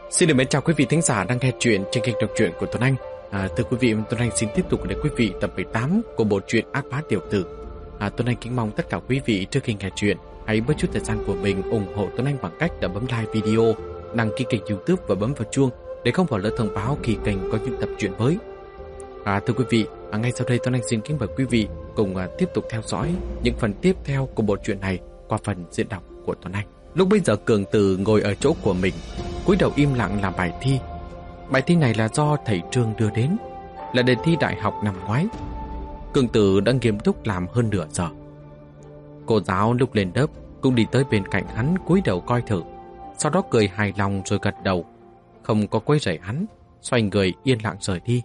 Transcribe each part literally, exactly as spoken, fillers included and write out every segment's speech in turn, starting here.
Xin được mến chào quý vị thính giả đang nghe chuyện trên kênh đọc truyện của Tuấn Anh. À, thưa quý vị, Tuấn Anh xin tiếp tục để quý vị tập mười tám của bộ truyện Ác Bá Tiểu Tử. À, Tuấn Anh kính mong tất cả quý vị trước khi nghe chuyện hãy bớt chút thời gian của mình ủng hộ Tuấn Anh bằng cách đã bấm like video, đăng ký kênh YouTube và bấm vào chuông để không bỏ lỡ thông báo khi kênh có những tập truyện mới. À, thưa quý vị, à, ngay sau đây Tuấn Anh xin kính mời quý vị cùng à, tiếp tục theo dõi những phần tiếp theo của bộ truyện này qua phần diễn đọc của Tuấn Anh. Lúc bây giờ Cường Tử ngồi ở chỗ của mình, cúi đầu im lặng làm bài thi. Bài thi này là do thầy Trương đưa đến, là đề thi đại học năm ngoái. Cường Tử đang nghiêm túc làm hơn nửa giờ. Cô giáo lúc lên lớp cũng đi tới bên cạnh hắn cúi đầu coi thử, sau đó cười hài lòng rồi gật đầu, không có quấy rầy hắn, xoay người yên lặng rời đi.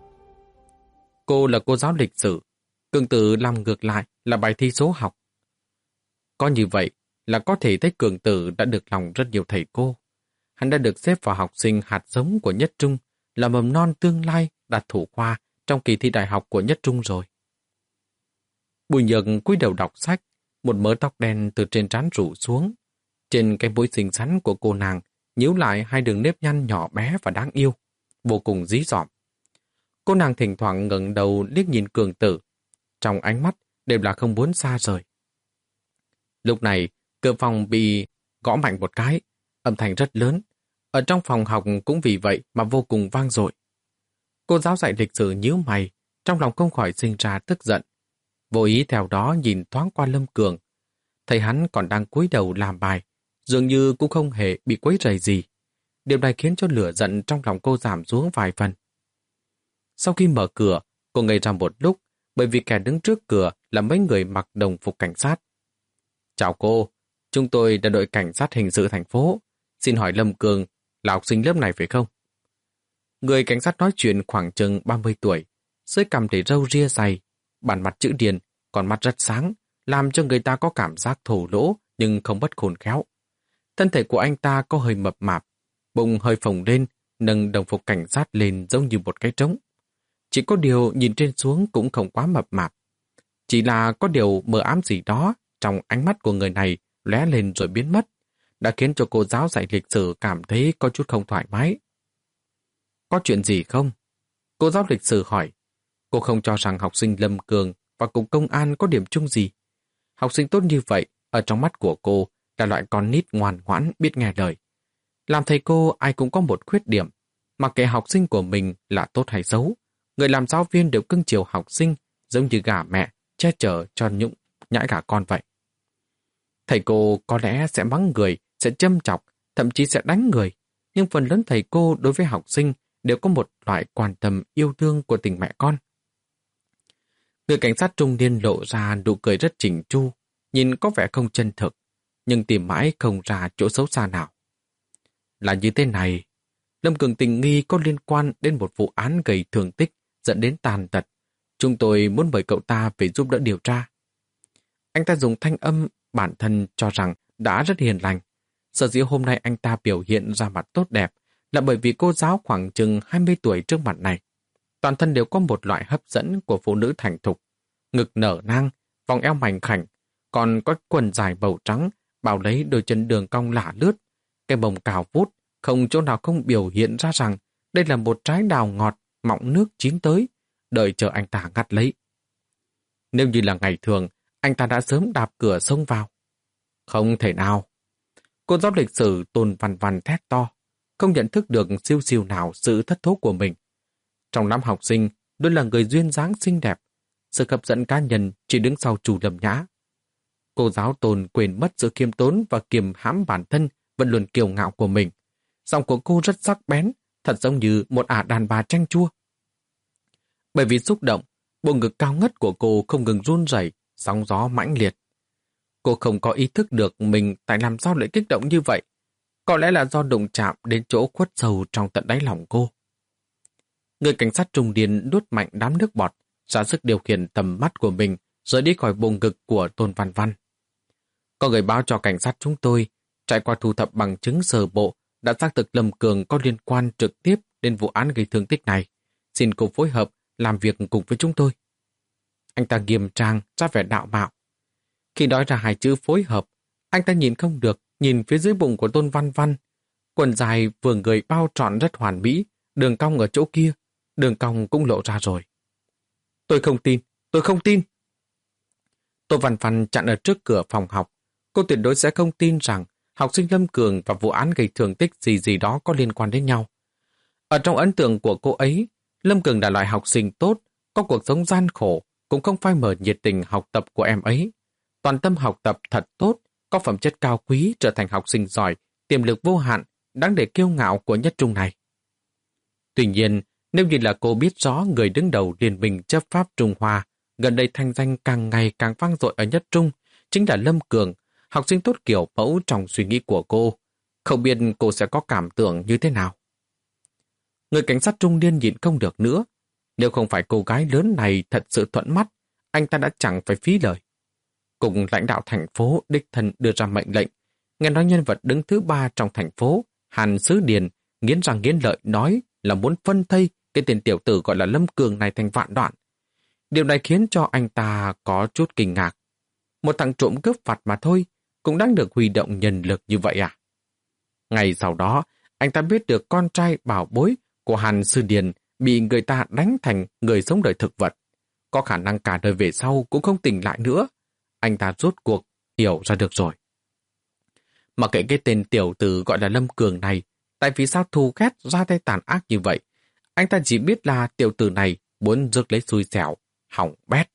Cô là cô giáo lịch sử, Cường Tử làm ngược lại là bài thi số học. Có như vậy là có thể thấy Cường Tử đã được lòng rất nhiều thầy cô. Hắn đã được xếp vào học sinh hạt giống của Nhất Trung, là mầm non tương lai đạt thủ khoa trong kỳ thi đại học của Nhất Trung rồi. Bùi Nhược cúi đầu đọc sách, một mớ tóc đen từ trên trán rủ xuống. Trên cái mũi xinh xắn của cô nàng nhíu lại hai đường nếp nhăn nhỏ bé và đáng yêu, vô cùng dí dỏm. Cô nàng thỉnh thoảng ngẩng đầu liếc nhìn Cường Tử, trong ánh mắt đều là không muốn xa rời. Lúc này, cửa phòng bị gõ mạnh một cái, âm thanh rất lớn. Ở trong phòng học cũng vì vậy mà vô cùng vang dội. Cô giáo dạy lịch sử nhíu mày, trong lòng không khỏi sinh ra tức giận. Vô ý theo đó nhìn thoáng qua Lâm Cường. Thấy hắn còn đang cúi đầu làm bài, dường như cũng không hề bị quấy rầy gì. Điều này khiến cho lửa giận trong lòng cô giảm xuống vài phần. Sau khi mở cửa, cô ngây ra một lúc, bởi vì kẻ đứng trước cửa là mấy người mặc đồng phục cảnh sát. Chào cô, chúng tôi là đội cảnh sát hình sự thành phố. Xin hỏi Lâm Cường là học sinh lớp này phải không? Người cảnh sát nói chuyện khoảng chừng ba mươi tuổi, dưới cằm để râu ria dày, bản mặt chữ điền, con mắt rất sáng, làm cho người ta có cảm giác thổ lỗ nhưng không bất khôn khéo. Thân thể của anh ta có hơi mập mạp, bụng hơi phồng lên, nâng đồng phục cảnh sát lên giống như một cái trống. Chỉ có điều nhìn trên xuống cũng không quá mập mạp. Chỉ là có điều mờ ám gì đó trong ánh mắt của người này lóe lên rồi biến mất, đã khiến cho cô giáo dạy lịch sử cảm thấy có chút không thoải mái. Có chuyện gì không? Cô giáo lịch sử hỏi. Cô không cho rằng học sinh Lâm Cường và cục công an có điểm chung gì. Học sinh tốt như vậy, ở trong mắt của cô là loại con nít ngoan ngoãn biết nghe lời. Làm thầy cô ai cũng có một khuyết điểm, mặc kệ học sinh của mình là tốt hay xấu. Người làm giáo viên đều cưng chiều học sinh, giống như gà mẹ, che chở cho nhũng nhãi gà con vậy. Thầy cô có lẽ sẽ mắng người, sẽ châm chọc, thậm chí sẽ đánh người. Nhưng phần lớn thầy cô đối với học sinh đều có một loại quan tâm yêu thương của tình mẹ con. Người cảnh sát trung niên lộ ra nụ cười rất chỉnh chu, nhìn có vẻ không chân thực, nhưng tìm mãi không ra chỗ xấu xa nào. Là như thế này, Lâm Cường tình nghi có liên quan đến một vụ án gây thương tích dẫn đến tàn tật. Chúng tôi muốn mời cậu ta về giúp đỡ điều tra. Anh ta dùng thanh âm bản thân cho rằng đã rất hiền lành. Sở dĩ hôm nay anh ta biểu hiện ra mặt tốt đẹp là bởi vì cô giáo khoảng chừng hai mươi tuổi trước mặt này. Toàn thân đều có một loại hấp dẫn của phụ nữ thành thục. Ngực nở nang, vòng eo mảnh khảnh, còn có quần dài màu trắng, bao lấy đôi chân đường cong lả lướt. Cái bồng cào vút, không chỗ nào không biểu hiện ra rằng đây là một trái đào ngọt, mọng nước chín tới, đợi chờ anh ta ngắt lấy. Nếu như là ngày thường, anh ta đã sớm đạp cửa xông vào. Không thể nào. Cô giáo lịch sử Tôn Văn Văn thét to, không nhận thức được siêu siêu nào sự thất thố của mình. Trong đám học sinh, luôn là người duyên dáng xinh đẹp. Sự hấp dẫn cá nhân chỉ đứng sau Chu Lâm Nhã. Cô giáo Tôn quên mất sự khiêm tốn và kiềm hãm bản thân vẫn luôn kiêu ngạo của mình. Giọng của cô rất sắc bén, thật giống như một ả đàn bà chanh chua. Bởi vì xúc động, bộ ngực cao ngất của cô không ngừng run rẩy, sóng gió mãnh liệt. Cô không có ý thức được mình tại làm sao lại kích động như vậy. Có lẽ là do đụng chạm đến chỗ khuất sâu trong tận đáy lòng cô. Người cảnh sát trung niên nuốt mạnh đám nước bọt, ra sức điều khiển tầm mắt của mình rời đi khỏi bộ ngực của Tôn Văn Văn. Có người báo cho cảnh sát chúng tôi, trải qua thu thập bằng chứng sơ bộ, đã xác thực Lâm Cường có liên quan trực tiếp đến vụ án gây thương tích này. Xin cô phối hợp làm việc cùng với chúng tôi. Anh ta nghiêm trang, ra vẻ đạo mạo. Khi nói ra hai chữ phối hợp, anh ta nhìn không được, nhìn phía dưới bụng của Tôn Văn Văn. Quần dài vừa người bao trọn rất hoàn mỹ, đường cong ở chỗ kia, đường cong cũng lộ ra rồi. Tôi không tin, tôi không tin. Tô Văn Văn chặn ở trước cửa phòng học. Cô tuyệt đối sẽ không tin rằng học sinh Lâm Cường và vụ án gây thương tích gì gì đó có liên quan đến nhau. Ở trong ấn tượng của cô ấy, Lâm Cường là loại học sinh tốt, có cuộc sống gian khổ, cũng không phai mờ nhiệt tình học tập của em ấy. Toàn tâm học tập thật tốt, có phẩm chất cao quý, trở thành học sinh giỏi, tiềm lực vô hạn, đáng để kiêu ngạo của nhất trung này. Tuy nhiên, nếu như là cô biết rõ người đứng đầu Liên minh chấp pháp Trung Hoa, gần đây thanh danh càng ngày càng vang dội ở nhất trung, chính là Lâm Cường, học sinh tốt kiểu mẫu trong suy nghĩ của cô. Không biết cô sẽ có cảm tưởng như thế nào. Người cảnh sát trung niên nhịn không được nữa. Nếu không phải cô gái lớn này thật sự thuận mắt, anh ta đã chẳng phải phí lời. Cùng lãnh đạo thành phố đích thân đưa ra mệnh lệnh, nghe nói nhân vật đứng thứ ba trong thành phố, Hàn Sứ Điền, nghiến răng nghiến lợi nói là muốn phân thây cái tên tiểu tử gọi là Lâm Cường này thành vạn đoạn. Điều này khiến cho anh ta có chút kinh ngạc. Một thằng trộm cướp vặt mà thôi, cũng đang được huy động nhân lực như vậy à? Ngày sau đó, anh ta biết được con trai bảo bối của Hàn Sư Điền bị người ta đánh thành người sống đời thực vật. Có khả năng cả đời về sau cũng không tỉnh lại nữa. Anh ta rốt cuộc hiểu ra được rồi. Mà kể cái tên tiểu tử gọi là Lâm Cường này, tại vì sao thù ghét ra tay tàn ác như vậy? Anh ta chỉ biết là tiểu tử này muốn rước lấy xui xẻo, hỏng bét.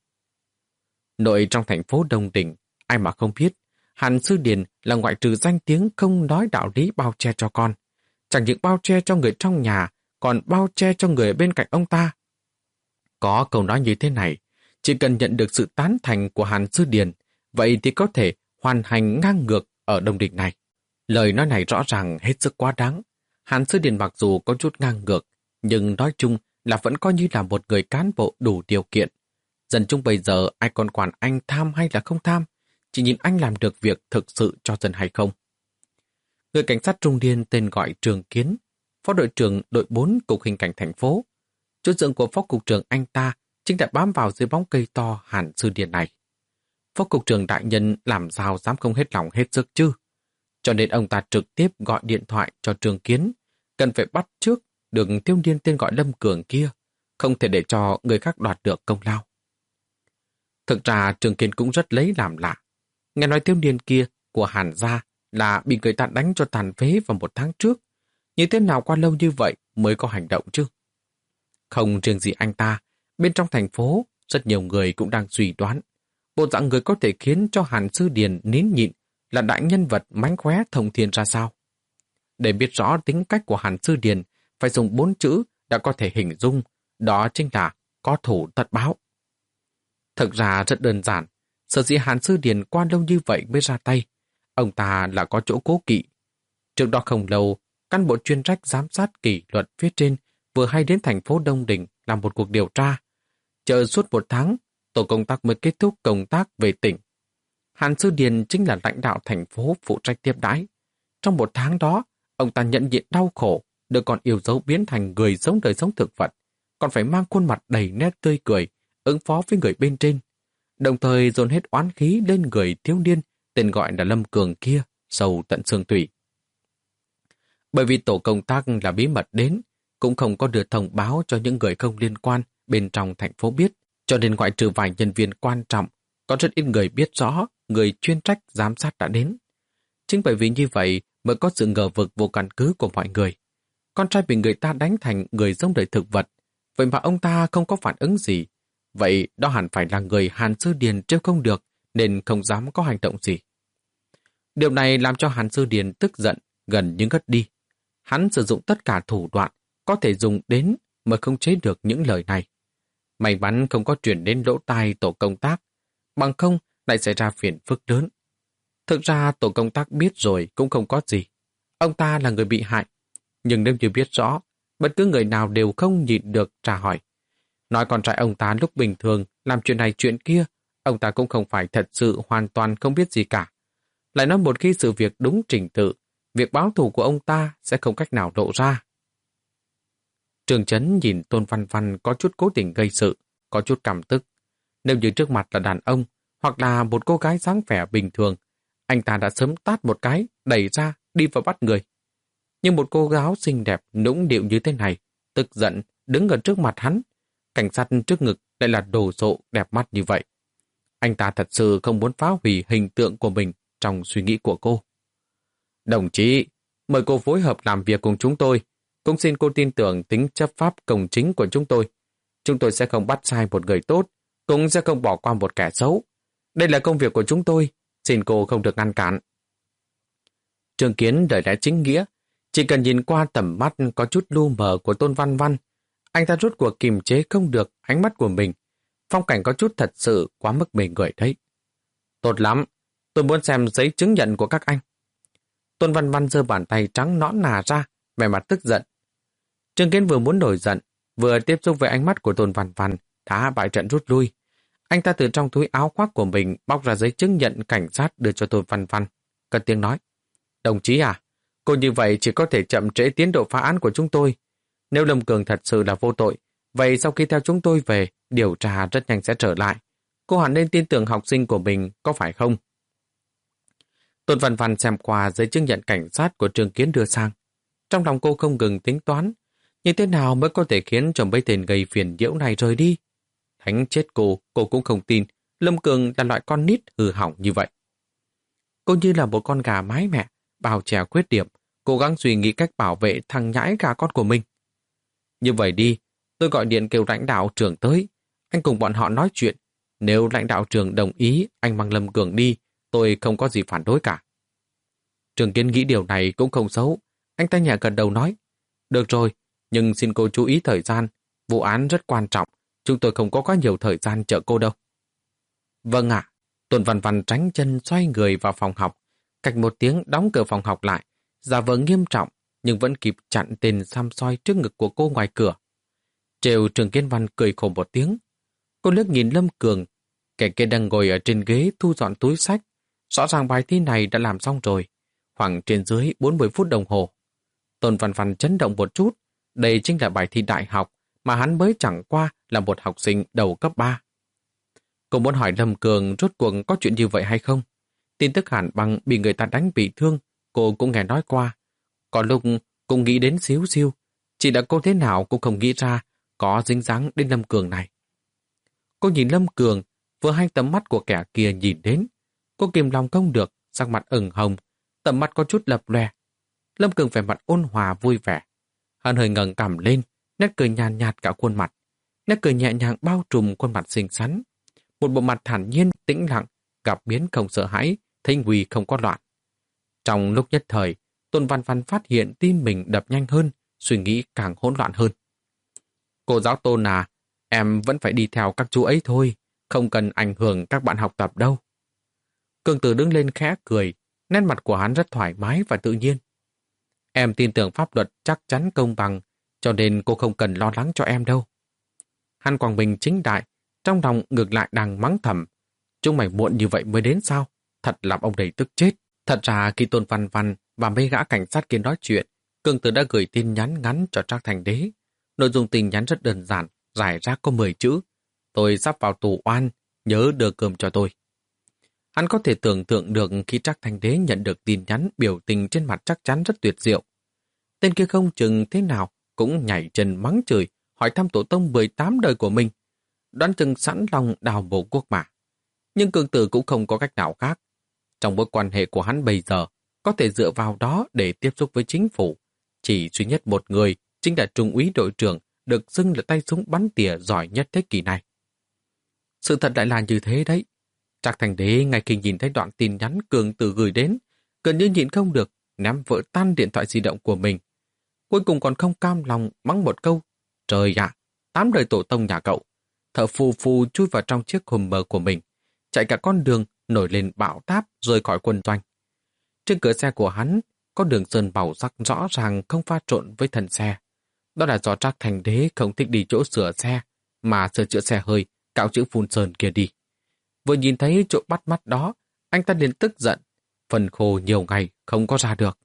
Nội trong thành phố Đông Đình, ai mà không biết, Hàn Sư Điền là ngoại trừ danh tiếng không nói đạo lý bao che cho con. Chẳng những bao che cho người trong nhà, còn bao che cho người bên cạnh ông ta. Có câu nói như thế này, chỉ cần nhận được sự tán thành của Hàn Sư Điền, vậy thì có thể hoàn hành ngang ngược ở Đông Đình này. Lời nói này rõ ràng hết sức quá đáng. Hàn Sư Điền mặc dù có chút ngang ngược, nhưng nói chung là vẫn coi như là một người cán bộ đủ điều kiện. Dân chúng bây giờ ai còn quản anh tham hay là không tham, chỉ nhìn anh làm được việc thực sự cho dân hay không. Người cảnh sát trung niên tên gọi Trường Kiến, phó đội trưởng đội bốn Cục Hình cảnh thành phố. Chỗ dựa của phó cục trưởng anh ta chính đã bám vào dưới bóng cây to Hàn Sư Điền này. Phó cục trưởng đại nhân làm sao dám không hết lòng hết sức chứ? Cho nên ông ta trực tiếp gọi điện thoại cho Trường Kiến, cần phải bắt trước được thiếu niên tên gọi Lâm Cường kia, không thể để cho người khác đoạt được công lao. Thực ra Trường Kiến cũng rất lấy làm lạ. Nghe nói thiếu niên kia của Hàn gia là bị người ta đánh cho tàn phế vào một tháng trước. Như thế nào qua lâu như vậy mới có hành động chứ? Không riêng gì anh ta, bên trong thành phố, rất nhiều người cũng đang suy đoán. Bộ dạng người có thể khiến cho Hàn Sư Điền nín nhịn là đại nhân vật mánh khóe thông thiên ra sao? Để biết rõ tính cách của Hàn Sư Điền, phải dùng bốn chữ đã có thể hình dung, đó chính là có thủ tật báo. Thực ra rất đơn giản, sở dĩ Hàn Sư Điền qua lâu như vậy mới ra tay. Ông ta là có chỗ cố kỵ. Trước đó không lâu, cán bộ chuyên trách giám sát kỷ luật phía trên vừa hay đến thành phố Đông Đình làm một cuộc điều tra. Chờ suốt một tháng, tổ công tác mới kết thúc công tác về tỉnh. Hàn Sư Điền chính là lãnh đạo thành phố phụ trách tiếp đãi. Trong một tháng đó, ông ta nhận diện đau khổ, được còn yêu dấu biến thành người sống đời sống thực vật, còn phải mang khuôn mặt đầy nét tươi cười, ứng phó với người bên trên, đồng thời dồn hết oán khí lên người thiếu niên tên gọi là Lâm Cường kia, sâu tận xương tủy. Bởi vì tổ công tác là bí mật đến, cũng không có được thông báo cho những người không liên quan bên trong thành phố biết, cho nên ngoại trừ vài nhân viên quan trọng, có rất ít người biết rõ người chuyên trách giám sát đã đến. Chính bởi vì như vậy mới có sự ngờ vực vô căn cứ của mọi người. Con trai bị người ta đánh thành người giống đời thực vật, vậy mà ông ta không có phản ứng gì. Vậy đó hẳn phải là người Hàn Sư Điền trêu không được, nên không dám có hành động gì. Điều này làm cho Hàn Sư Điền tức giận, gần như ngất đi. Hắn sử dụng tất cả thủ đoạn có thể dùng đến mà không chế được những lời này. May mắn không có chuyển đến lỗ tai tổ công tác, bằng không lại xảy ra phiền phức lớn. Thực ra tổ công tác biết rồi cũng không có gì. Ông ta là người bị hại, nhưng nếu như biết rõ, bất cứ người nào đều không nhịn được tra hỏi. Nói con trai ông ta lúc bình thường làm chuyện này chuyện kia, ông ta cũng không phải thật sự hoàn toàn không biết gì cả. Lại nói một khi sự việc đúng trình tự, việc báo thù của ông ta sẽ không cách nào lộ ra. Trường Chấn nhìn Tôn Văn Văn có chút cố tình gây sự, có chút cảm tức. Nếu như trước mặt là đàn ông, hoặc là một cô gái dáng vẻ bình thường, anh ta đã sớm tát một cái, đẩy ra, đi vào bắt người. Nhưng một cô gái xinh đẹp nũng nịu như thế này, tức giận, đứng ở trước mặt hắn. Cảnh sát trước ngực lại là đồ sộ đẹp mắt như vậy. Anh ta thật sự không muốn phá hủy hình tượng của mình trong suy nghĩ của cô. Đồng chí, mời cô phối hợp làm việc cùng chúng tôi. Cũng xin cô tin tưởng tính chấp pháp công chính của chúng tôi. Chúng tôi sẽ không bắt sai một người tốt, cũng sẽ không bỏ qua một kẻ xấu. Đây là công việc của chúng tôi, xin cô không được ngăn cản. Trương Kiến đời lẽ chính nghĩa, chỉ cần nhìn qua tầm mắt có chút lu mờ của Tôn Văn Văn, anh ta rút cuộc kiềm chế không được ánh mắt của mình. Phong cảnh có chút thật sự quá mức mê người đấy. Tốt lắm, tôi muốn xem giấy chứng nhận của các anh. Tôn Văn Văn giơ bàn tay trắng nõn nà ra, vẻ mặt tức giận. Trương Kiến vừa muốn nổi giận, vừa tiếp xúc với ánh mắt của Tôn Văn Văn, đã bại trận rút lui. Anh ta từ trong túi áo khoác của mình bóc ra giấy chứng nhận cảnh sát đưa cho Tôn Văn Văn. Cất tiếng nói, đồng chí à, cô như vậy chỉ có thể chậm trễ tiến độ phá án của chúng tôi. Nếu Lâm Cường thật sự là vô tội, vậy sau khi theo chúng tôi về, điều tra rất nhanh sẽ trở lại. Cô hẳn nên tin tưởng học sinh của mình, có phải không? Tôn Văn Văn xem qua giấy chứng nhận cảnh sát của Trương Kiến đưa sang. Trong lòng cô không ngừng tính toán, như thế nào mới có thể khiến cho mấy tên gây phiền nhiễu này rời đi. Thánh chết cô, cô cũng không tin Lâm Cường là loại con nít hư hỏng như vậy. Cô như là một con gà mái mẹ, bao che khuyết điểm, cố gắng suy nghĩ cách bảo vệ thằng nhãi gà con của mình. Như vậy đi, tôi gọi điện kêu lãnh đạo trưởng tới, anh cùng bọn họ nói chuyện. Nếu lãnh đạo trưởng đồng ý anh mang Lâm Cường đi, tôi không có gì phản đối cả. Trương Kiến nghĩ điều này cũng không xấu. Anh ta nhẹ gật đầu nói, được rồi, nhưng xin cô chú ý thời gian. Vụ án rất quan trọng, chúng tôi không có quá nhiều thời gian chờ cô đâu. Vâng ạ. Tôn Văn Văn tránh chân xoay người vào phòng học. Cách một tiếng đóng cửa phòng học lại, giả vờ nghiêm trọng, nhưng vẫn kịp chặn tên xăm soi trước ngực của cô ngoài cửa. Trêu Trương Kiến Văn cười khổ một tiếng. Cô liếc nhìn Lâm Cường, kẻ kia đang ngồi ở trên ghế thu dọn túi sách. Rõ ràng bài thi này đã làm xong rồi, khoảng trên dưới bốn mươi phút đồng hồ. Tôn Văn Văn chấn động một chút, đây chính là bài thi đại học mà hắn mới chẳng qua là một học sinh đầu cấp ba. Cô muốn hỏi Lâm Cường rốt cuộc có chuyện như vậy hay không? Tin tức Hàn Băng bị người ta đánh bị thương, cô cũng nghe nói qua. Có lúc cũng nghĩ đến xíu xiu, chỉ là cô thế nào cũng không nghĩ ra có dính dáng đến Lâm Cường này. Cô nhìn Lâm Cường, vừa hai tầm mắt của kẻ kia nhìn đến. Cô kìm lòng không được, sắc mặt ửng hồng, tầm mắt có chút lập lòe. Lâm Cường vẻ mặt ôn hòa vui vẻ. Hắn hơi ngẩng cằm lên, nét cười nhàn nhạt, nhạt cả khuôn mặt. Nét cười nhẹ nhàng bao trùm khuôn mặt xinh xắn. Một bộ mặt thản nhiên, tĩnh lặng, gặp biến không sợ hãi, thanh huy không có loạn. Trong lúc nhất thời, Tôn Văn Văn phát hiện tim mình đập nhanh hơn, suy nghĩ càng hỗn loạn hơn. Cô giáo Tôn à, em vẫn phải đi theo các chú ấy thôi, không cần ảnh hưởng các bạn học tập đâu. Cường Tử đứng lên khẽ cười, nét mặt của hắn rất thoải mái và tự nhiên. Em tin tưởng pháp luật chắc chắn công bằng, cho nên cô không cần lo lắng cho em đâu. Hàn Quang Bình chính đại, trong lòng ngược lại đang mắng thầm. Chúng mày muộn như vậy mới đến sao? Thật làm ông đầy tức chết. Thật ra khi Tôn Văn Văn và mấy gã cảnh sát kia nói chuyện, Cường Tử đã gửi tin nhắn ngắn cho Trác Thành Đế. Nội dung tin nhắn rất đơn giản, rải rác có mười chữ. Tôi sắp vào tù oan, nhớ đưa cơm cho tôi. Hắn có thể tưởng tượng được khi Trác Thành Đế nhận được tin nhắn, biểu tình trên mặt chắc chắn rất tuyệt diệu. Tên kia không chừng thế nào cũng nhảy chân mắng chửi, hỏi thăm tổ tông mười tám đời của mình. Đoán chừng sẵn lòng đào mộ quốc mà. Nhưng Cường Tử cũng không có cách nào khác. Trong mối quan hệ của hắn bây giờ, có thể dựa vào đó để tiếp xúc với chính phủ. Chỉ duy nhất một người, chính là Trung úy đội trưởng, được xưng là tay súng bắn tỉa giỏi nhất thế kỷ này. Sự thật lại là như thế đấy. Trác Thành Đế ngay khi nhìn thấy đoạn tin nhắn Cường Tử gửi đến, gần như nhịn không được, ném vỡ tan điện thoại di động của mình. Cuối cùng còn không cam lòng mắng một câu. Trời ạ, tám đời tổ tông nhà cậu. Thở phù phù chui vào trong chiếc Hummer của mình, chạy cả con đường nổi lên bão táp rời khỏi quân doanh. Trên cửa xe của hắn có đường sơn màu sắc rõ ràng không pha trộn với thân xe. Đó là do Trác Thành Đế không thích đi chỗ sửa xe, mà sửa chữa xe hơi, cạo chữ phun sơn kia đi. Vừa nhìn thấy chỗ bắt mắt đó, anh ta liền tức giận, phần khô nhiều ngày không có ra được.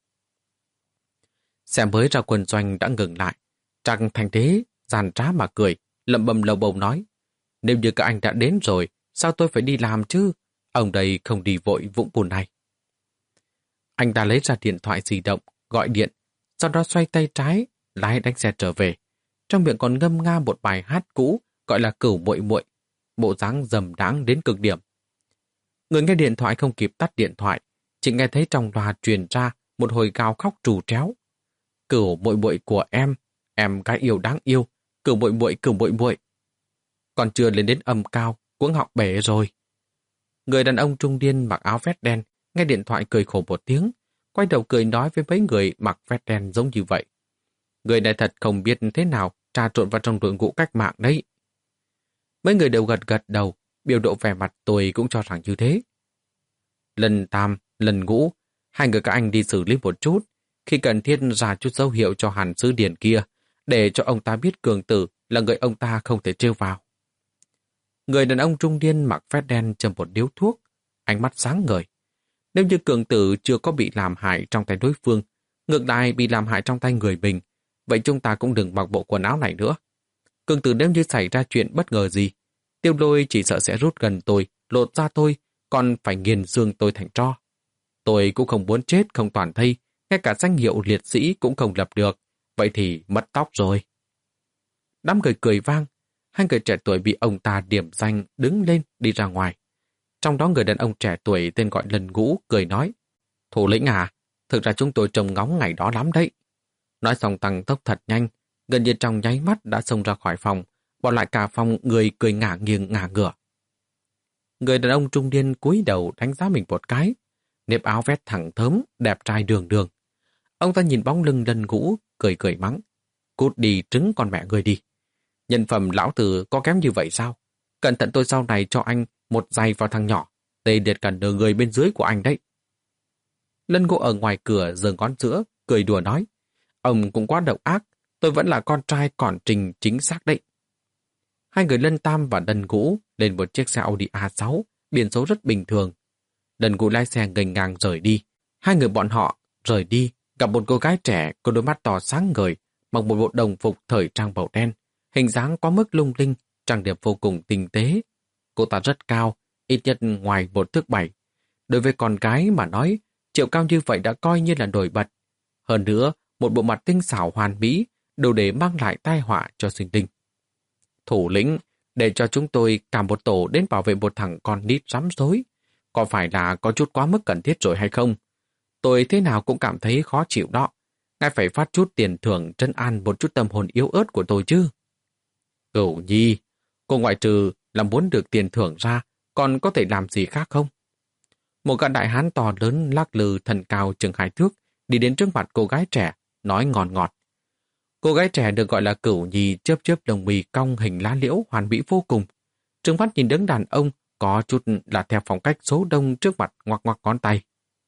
Xe mới ra quân doanh đã ngừng lại. Trác Thành Đế giàn trá mà cười, lẩm bẩm lầu bầu nói, nếu như các anh đã đến rồi, sao tôi phải đi làm chứ? Ông đây không đi vội vũng bùn này. Anh ta lấy ra điện thoại di động, gọi điện. sau đó xoay tay trái, lái đánh xe trở về. Trong miệng còn ngâm nga một bài hát cũ gọi là Cửu Muội Muội, bộ dáng dầm đáng đến cực điểm. Người nghe điện thoại không kịp tắt điện thoại, chỉ nghe thấy trong loa truyền ra một hồi gào khóc trù tréo. Cửu muội muội của em, em gái yêu đáng yêu, cửu muội muội cửu muội muội. Còn chưa lên đến âm cao, cuống họng bể rồi. Người đàn ông trung niên mặc áo vest đen, nghe điện thoại cười khổ một tiếng, quay đầu cười nói với mấy người mặc vest đen giống như vậy. Người này thật không biết thế nào trà trộn vào trong đội ngũ cách mạng đấy. Mấy người đều gật gật đầu, biểu độ vẻ mặt tôi cũng cho rằng như thế. Lần tam, lần ngũ, hai người các anh đi xử lý một chút, khi cần thiết ra chút dấu hiệu cho Hàn Sứ Điền kia, để cho ông ta biết Cường Tử là người ông ta không thể trêu vào. Người đàn ông trung niên mặc vest đen châm một điếu thuốc, ánh mắt sáng ngời. Nếu như Cường Tử chưa có bị làm hại trong tay đối phương, ngược lại bị làm hại trong tay người mình, vậy chúng ta cũng đừng mặc bộ quần áo này nữa. Cường Tử nếu như xảy ra chuyện bất ngờ gì, Tiêu Lôi chỉ sợ sẽ rút gần tôi, lột ra tôi, còn phải nghiền xương tôi thành tro. Tôi cũng không muốn chết không toàn thây, ngay cả danh hiệu liệt sĩ cũng không lập được, vậy thì mất tóc rồi. Đám người cười vang, hai người trẻ tuổi bị ông ta điểm danh đứng lên đi ra ngoài. Trong đó người đàn ông trẻ tuổi tên gọi Lần Ngũ cười nói, thủ lĩnh à, thực ra chúng tôi trông ngóng ngày đó lắm đấy. Nói xong tăng tốc thật nhanh, gần như trong nháy mắt đã xông ra khỏi phòng, bỏ lại cả phòng người cười ngả nghiêng ngả ngửa. Người đàn ông trung niên cúi đầu đánh giá mình một cái, nếp áo vest thẳng thớm, đẹp trai đường đường. Ông ta nhìn bóng lưng Lần Ngũ, cười cười mắng, cút đi trứng con mẹ người đi. Nhân phẩm lão tử có kém như vậy sao? Cẩn thận tôi sau này cho anh một giày vào thằng nhỏ, tê liệt cả nửa người bên dưới của anh đấy. Lân Ngũ ở ngoài cửa giơ ngón giữa, cười đùa nói, ông cũng quá độc ác, tôi vẫn là con trai còn trình chính xác đấy. Hai người Lân Tam và Lân Ngũ lên một chiếc xe Audi a sáu, biển số rất bình thường. Lân Ngũ lái xe nghênh ngang rời đi. Hai người bọn họ rời đi, gặp một cô gái trẻ có đôi mắt to sáng ngời, mặc một bộ đồng phục thời trang màu đen, hình dáng quá mức lung linh, trang điểm vô cùng tinh tế. Cô ta rất cao, ít nhất ngoài một thước bảy. Đối với con gái mà nói, chiều cao như vậy đã coi như là nổi bật. Hơn nữa, một bộ mặt tinh xảo hoàn mỹ, đủ để mang lại tai họa cho sinh linh. Thủ lĩnh, để cho chúng tôi cả một tổ đến bảo vệ một thằng con nít rắm rối, có phải là có chút quá mức cần thiết rồi hay không? Tôi thế nào cũng cảm thấy khó chịu đó. Ngài phải phát chút tiền thưởng trấn an một chút tâm hồn yếu ớt của tôi chứ. Cửu Nhi, cô ngoại trừ là muốn được tiền thưởng ra, còn có thể làm gì khác không? Một gã đại hán to lớn lắc lư thần cao chừng hai thước, đi đến trước mặt cô gái trẻ, nói ngọt ngọt. Cô gái trẻ được gọi là Cửu Nhi chớp chớp đồng mì cong hình lá liễu hoàn mỹ vô cùng. Trừng mắt nhìn đứng đàn ông, có chút là theo phong cách số đông trước mặt ngoắc ngoắc ngón tay.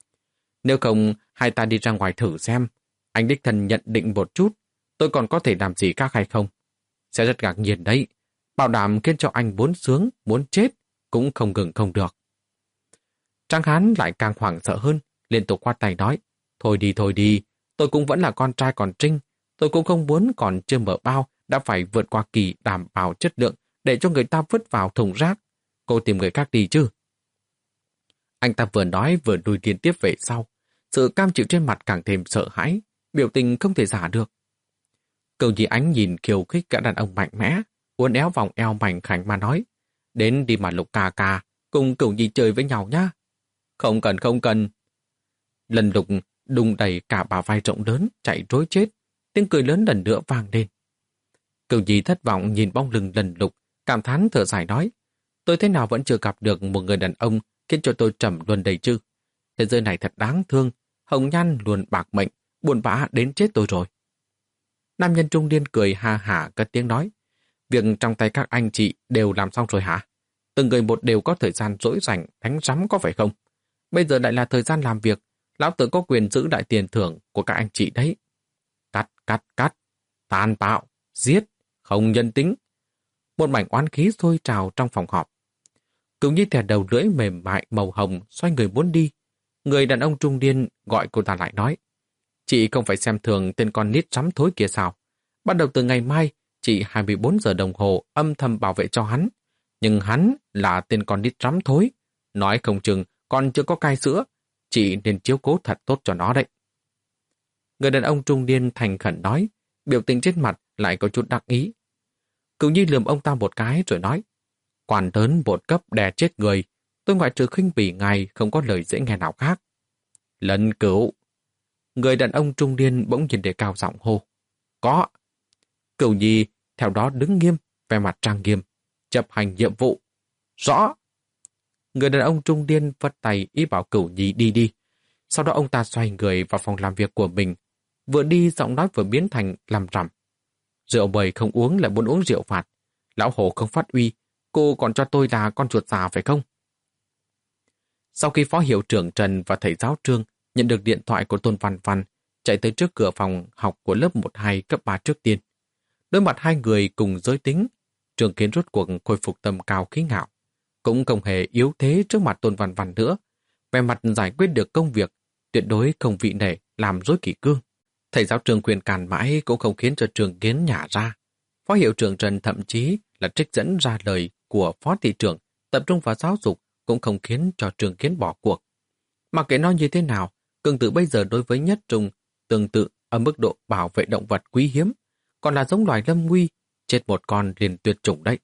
Nếu không, hai ta đi ra ngoài thử xem. Anh đích thân nhận định một chút, tôi còn có thể làm gì khác hay không? Sẽ rất ngạc nhiên đấy. Bảo đảm khiến cho anh muốn sướng, muốn chết, cũng không ngừng không được. Trang Hán lại càng hoảng sợ hơn, liên tục khoát tay nói, thôi đi thôi đi, tôi cũng vẫn là con trai còn trinh, tôi cũng không muốn còn chưa mở bao, đã phải vượt qua kỳ đảm bảo chất lượng để cho người ta vứt vào thùng rác. Cô tìm người khác đi chứ. Anh ta vừa nói vừa lùi liên tiếp về sau, sự cam chịu trên mặt càng thêm sợ hãi, biểu tình không thể giả được. Cửu Nhi ánh nhìn khiêu khích cả đàn ông mạnh mẽ, uốn éo vòng eo mảnh khảnh mà nói, đến đi mà Lục ca ca, cùng Cửu Nhi chơi với nhau nhá. Không cần không cần. Lần Lục đùng đẩy cả bả vai rộng lớn, chạy trối chết, tiếng cười lớn lần nữa vang lên. Cửu Nhi thất vọng nhìn bóng lưng Lần Lục, cảm thán thở dài nói, tôi thế nào vẫn chưa gặp được một người đàn ông khiến cho tôi trầm luân đầy chứ. Thế giới này thật đáng thương, hồng nhan luôn bạc mệnh, buồn bã đến chết tôi rồi. Nam nhân trung niên cười ha hả cất tiếng nói, việc trong tay các anh chị đều làm xong rồi hả? Từng người một đều có thời gian rỗi rảnh đánh rắm có phải không? Bây giờ lại là thời gian làm việc, lão tử có quyền giữ đại tiền thưởng của các anh chị đấy. Cắt, cắt, cắt, tàn bạo, giết, không nhân tính. Một mảnh oán khí sôi trào trong phòng họp. Cửu Nhi thè đầu lưỡi mềm mại màu hồng xoay người muốn đi. Người đàn ông trung niên gọi cô ta lại nói, chị không phải xem thường tên con nít rắm thối kia sao? Bắt đầu từ ngày mai, chị hai mươi bốn giờ đồng hồ âm thầm bảo vệ cho hắn. Nhưng hắn là tên con nít rắm thối. Nói không chừng còn chưa có cai sữa, chị nên chiếu cố thật tốt cho nó đấy. Người đàn ông trung niên thành khẩn nói, biểu tình trên mặt lại có chút đắc ý. Cửu Nhi lườm ông ta một cái rồi nói, quan lớn một cấp đè chết người, tôi ngoại trừ khinh bỉ ngài không có lời dễ nghe nào khác. Lân Cửu. Người đàn ông trung niên bỗng nhìn đề cao giọng hô. Có. Cửu Nhi theo đó đứng nghiêm, vẻ mặt trang nghiêm, chấp hành nhiệm vụ. Rõ. Người đàn ông trung niên vất tay ý bảo Cửu Nhi đi đi. Sau đó ông ta xoay người vào phòng làm việc của mình. Vừa đi giọng nói vừa biến thành làm rằm. Rượu bời không uống lại muốn uống rượu phạt. Lão Hồ không phát uy, cô còn cho tôi là con chuột già phải không? Sau khi phó hiệu trưởng Trần và thầy giáo Trương nhận được điện thoại của Tôn Văn Văn, chạy tới trước cửa phòng học của lớp một hai cấp ba trước tiên. Đối mặt hai người cùng giới tính, Trường Kiến rốt cuộc khôi phục tâm cao khí ngạo, cũng không hề yếu thế trước mặt Tôn Văn Văn nữa. Về mặt giải quyết được công việc, tuyệt đối không vị nể làm rối kỷ cương. Thầy giáo Trương khuyên càn mãi cũng không khiến cho Trường Kiến nhả ra. Phó hiệu trưởng Trần thậm chí là trích dẫn ra lời của phó thị trưởng tập trung vào giáo dục cũng không khiến cho Trường Kiến bỏ cuộc. Mặc kệ nói như thế nào, Cường Tử bây giờ đối với Nhất Trung tương tự ở mức độ bảo vệ động vật quý hiếm, còn là giống loài lâm nguy, chết một con liền tuyệt chủng đấy.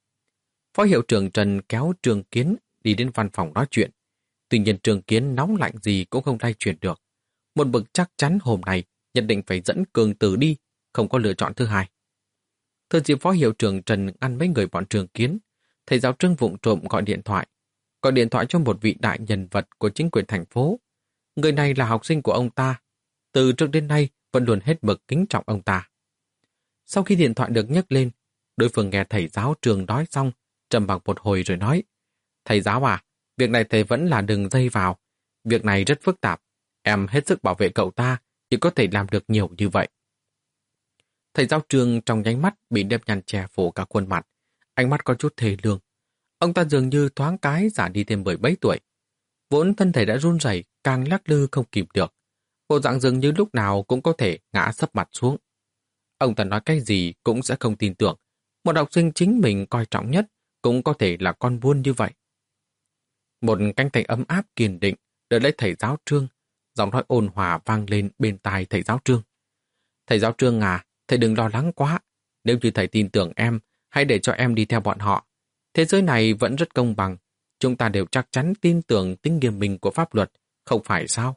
Phó hiệu trưởng Trần kéo Trường Kiến đi đến văn phòng nói chuyện. Tuy nhiên Trường Kiến nóng lạnh gì cũng không lay chuyển được. Một bực chắc chắn hôm nay nhất định phải dẫn Cường Tử đi, không có lựa chọn thứ hai. Thừa dịp phó hiệu trưởng Trần ăn mấy người bọn Trường Kiến, thầy giáo Trương vụng trộm gọi điện thoại. Gọi điện thoại cho một vị đại nhân vật của chính quyền thành phố. Người này là học sinh của ông ta. Từ trước đến nay vẫn luôn hết mực kính trọng ông ta. Sau khi điện thoại được nhấc lên, đối phương nghe thầy giáo Trương nói xong, trầm mặc một hồi rồi nói, thầy giáo à, việc này thầy vẫn là đừng dây vào. Việc này rất phức tạp. Em hết sức bảo vệ cậu ta, chỉ có thể làm được nhiều như vậy. Thầy giáo Trương trong nháy mắt bị nếp nhăn che phủ cả khuôn mặt. Ánh mắt có chút thề lương. Ông ta dường như thoáng cái già đi thêm mười mấy tuổi. Vốn thân thể đã run rẩy, càng lắc lư không kìm được. Bộ dạng dường như lúc nào cũng có thể ngã sấp mặt xuống. Ông ta nói cái gì cũng sẽ không tin tưởng. Một học sinh chính mình coi trọng nhất cũng có thể là con buôn như vậy. Một cánh tay ấm áp kiên định đợi lấy thầy giáo Trương. Giọng nói ôn hòa vang lên bên tai thầy giáo Trương. Thầy giáo Trương à, thầy đừng lo lắng quá. Nếu như thầy tin tưởng em, hãy để cho em đi theo bọn họ. Thế giới này vẫn rất công bằng. Chúng ta đều chắc chắn tin tưởng tính nghiêm minh của pháp luật, không phải sao?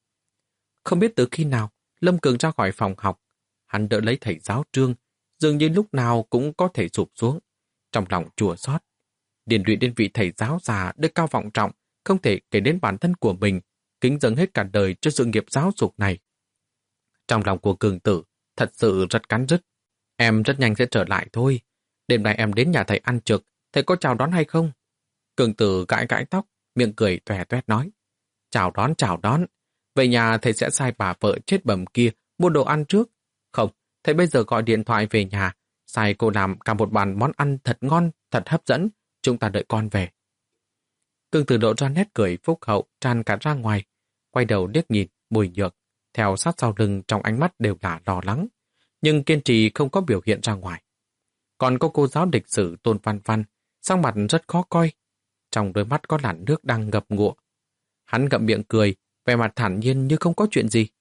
Không biết từ khi nào, Lâm Cường ra khỏi phòng học. Hắn đỡ lấy thầy giáo Trương, dường như lúc nào cũng có thể sụp xuống. Trong lòng chua xót, điền lụy đến vị thầy giáo già đức cao vọng trọng, không thể kể đến bản thân của mình, kính dâng hết cả đời cho sự nghiệp giáo dục này. Trong lòng của Cường Tử, thật sự rất cắn rứt. Em rất nhanh sẽ trở lại thôi. Đêm nay em đến nhà thầy ăn trực, thầy có chào đón hay không? Cường Tử gãi gãi tóc, miệng cười tòe toét nói. Chào đón, chào đón. Về nhà thầy sẽ sai bà vợ chết bầm kia mua đồ ăn trước. Không, thầy bây giờ gọi điện thoại về nhà, sai cô làm cả một bàn món ăn thật ngon, thật hấp dẫn. Chúng ta đợi con về. Cường Tử lộ ra nét cười phúc hậu tràn cả ra ngoài, quay đầu liếc nhìn Bùi Nhược, theo sát sau lưng trong ánh mắt đều là lo lắng, nhưng kiên trì không có biểu hiện ra ngoài. Còn có cô giáo lịch sử Tôn Văn Văn, sắc mặt rất khó coi, trong đôi mắt có làn nước đang ngập ngụa. Hắn ngậm miệng cười, vẻ mặt thản nhiên như không có chuyện gì.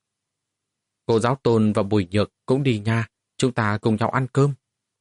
Cô giáo Tôn và Bùi Nhược cũng đi nha, chúng ta cùng nhau ăn cơm.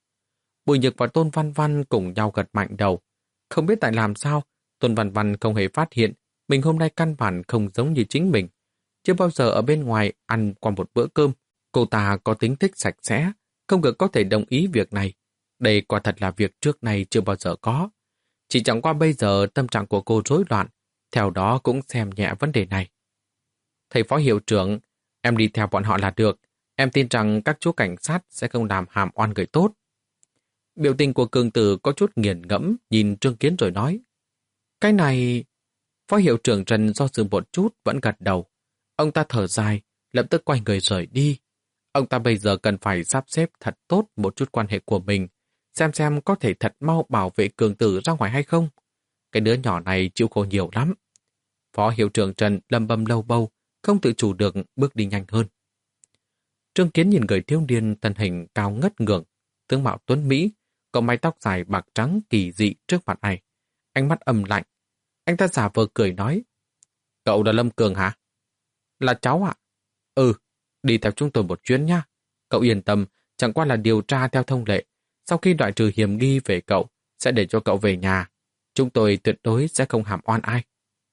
Bùi Nhược và Tôn Văn Văn cùng nhau gật mạnh đầu. Không biết tại làm sao, Tôn Văn Văn không hề phát hiện mình hôm nay căn bản không giống như chính mình. Chưa bao giờ ở bên ngoài ăn qua một bữa cơm, cô ta có tính thích sạch sẽ, không ngờ có thể đồng ý việc này. Đây quả thật là việc trước này chưa bao giờ có. Chỉ chẳng qua bây giờ tâm trạng của cô rối loạn, theo đó cũng xem nhẹ vấn đề này. Thầy phó hiệu trưởng, em đi theo bọn họ là được. Em tin rằng các chú cảnh sát sẽ không làm hàm oan người tốt. Biểu tình của Cường Tử có chút nghiền ngẫm nhìn Trương Kiến rồi nói. Cái này... Phó hiệu trưởng Trần do dự một chút vẫn gật đầu. Ông ta thở dài, lập tức quay người rời đi. Ông ta bây giờ cần phải sắp xếp thật tốt một chút quan hệ của mình, xem xem có thể thật mau bảo vệ Cường Tử ra ngoài hay không. Cái đứa nhỏ này chịu khổ nhiều lắm. Phó hiệu trưởng Trần lầm bầm lâu bâu, không tự chủ được bước đi nhanh hơn. Trương Kiến nhìn người thiếu niên thân hình cao ngất ngưỡng, tướng mạo tuấn Mỹ, có mái tóc dài bạc trắng kỳ dị trước mặt này. Ánh mắt âm lạnh. Anh ta giả vờ cười nói. Cậu là Lâm Cường hả? Là cháu ạ? Ừ, đi theo chúng tôi một chuyến nhá. Cậu yên tâm, chẳng qua là điều tra theo thông lệ. Sau khi loại trừ hiểm nghi về cậu, sẽ để cho cậu về nhà. Chúng tôi tuyệt đối sẽ không hàm oan ai.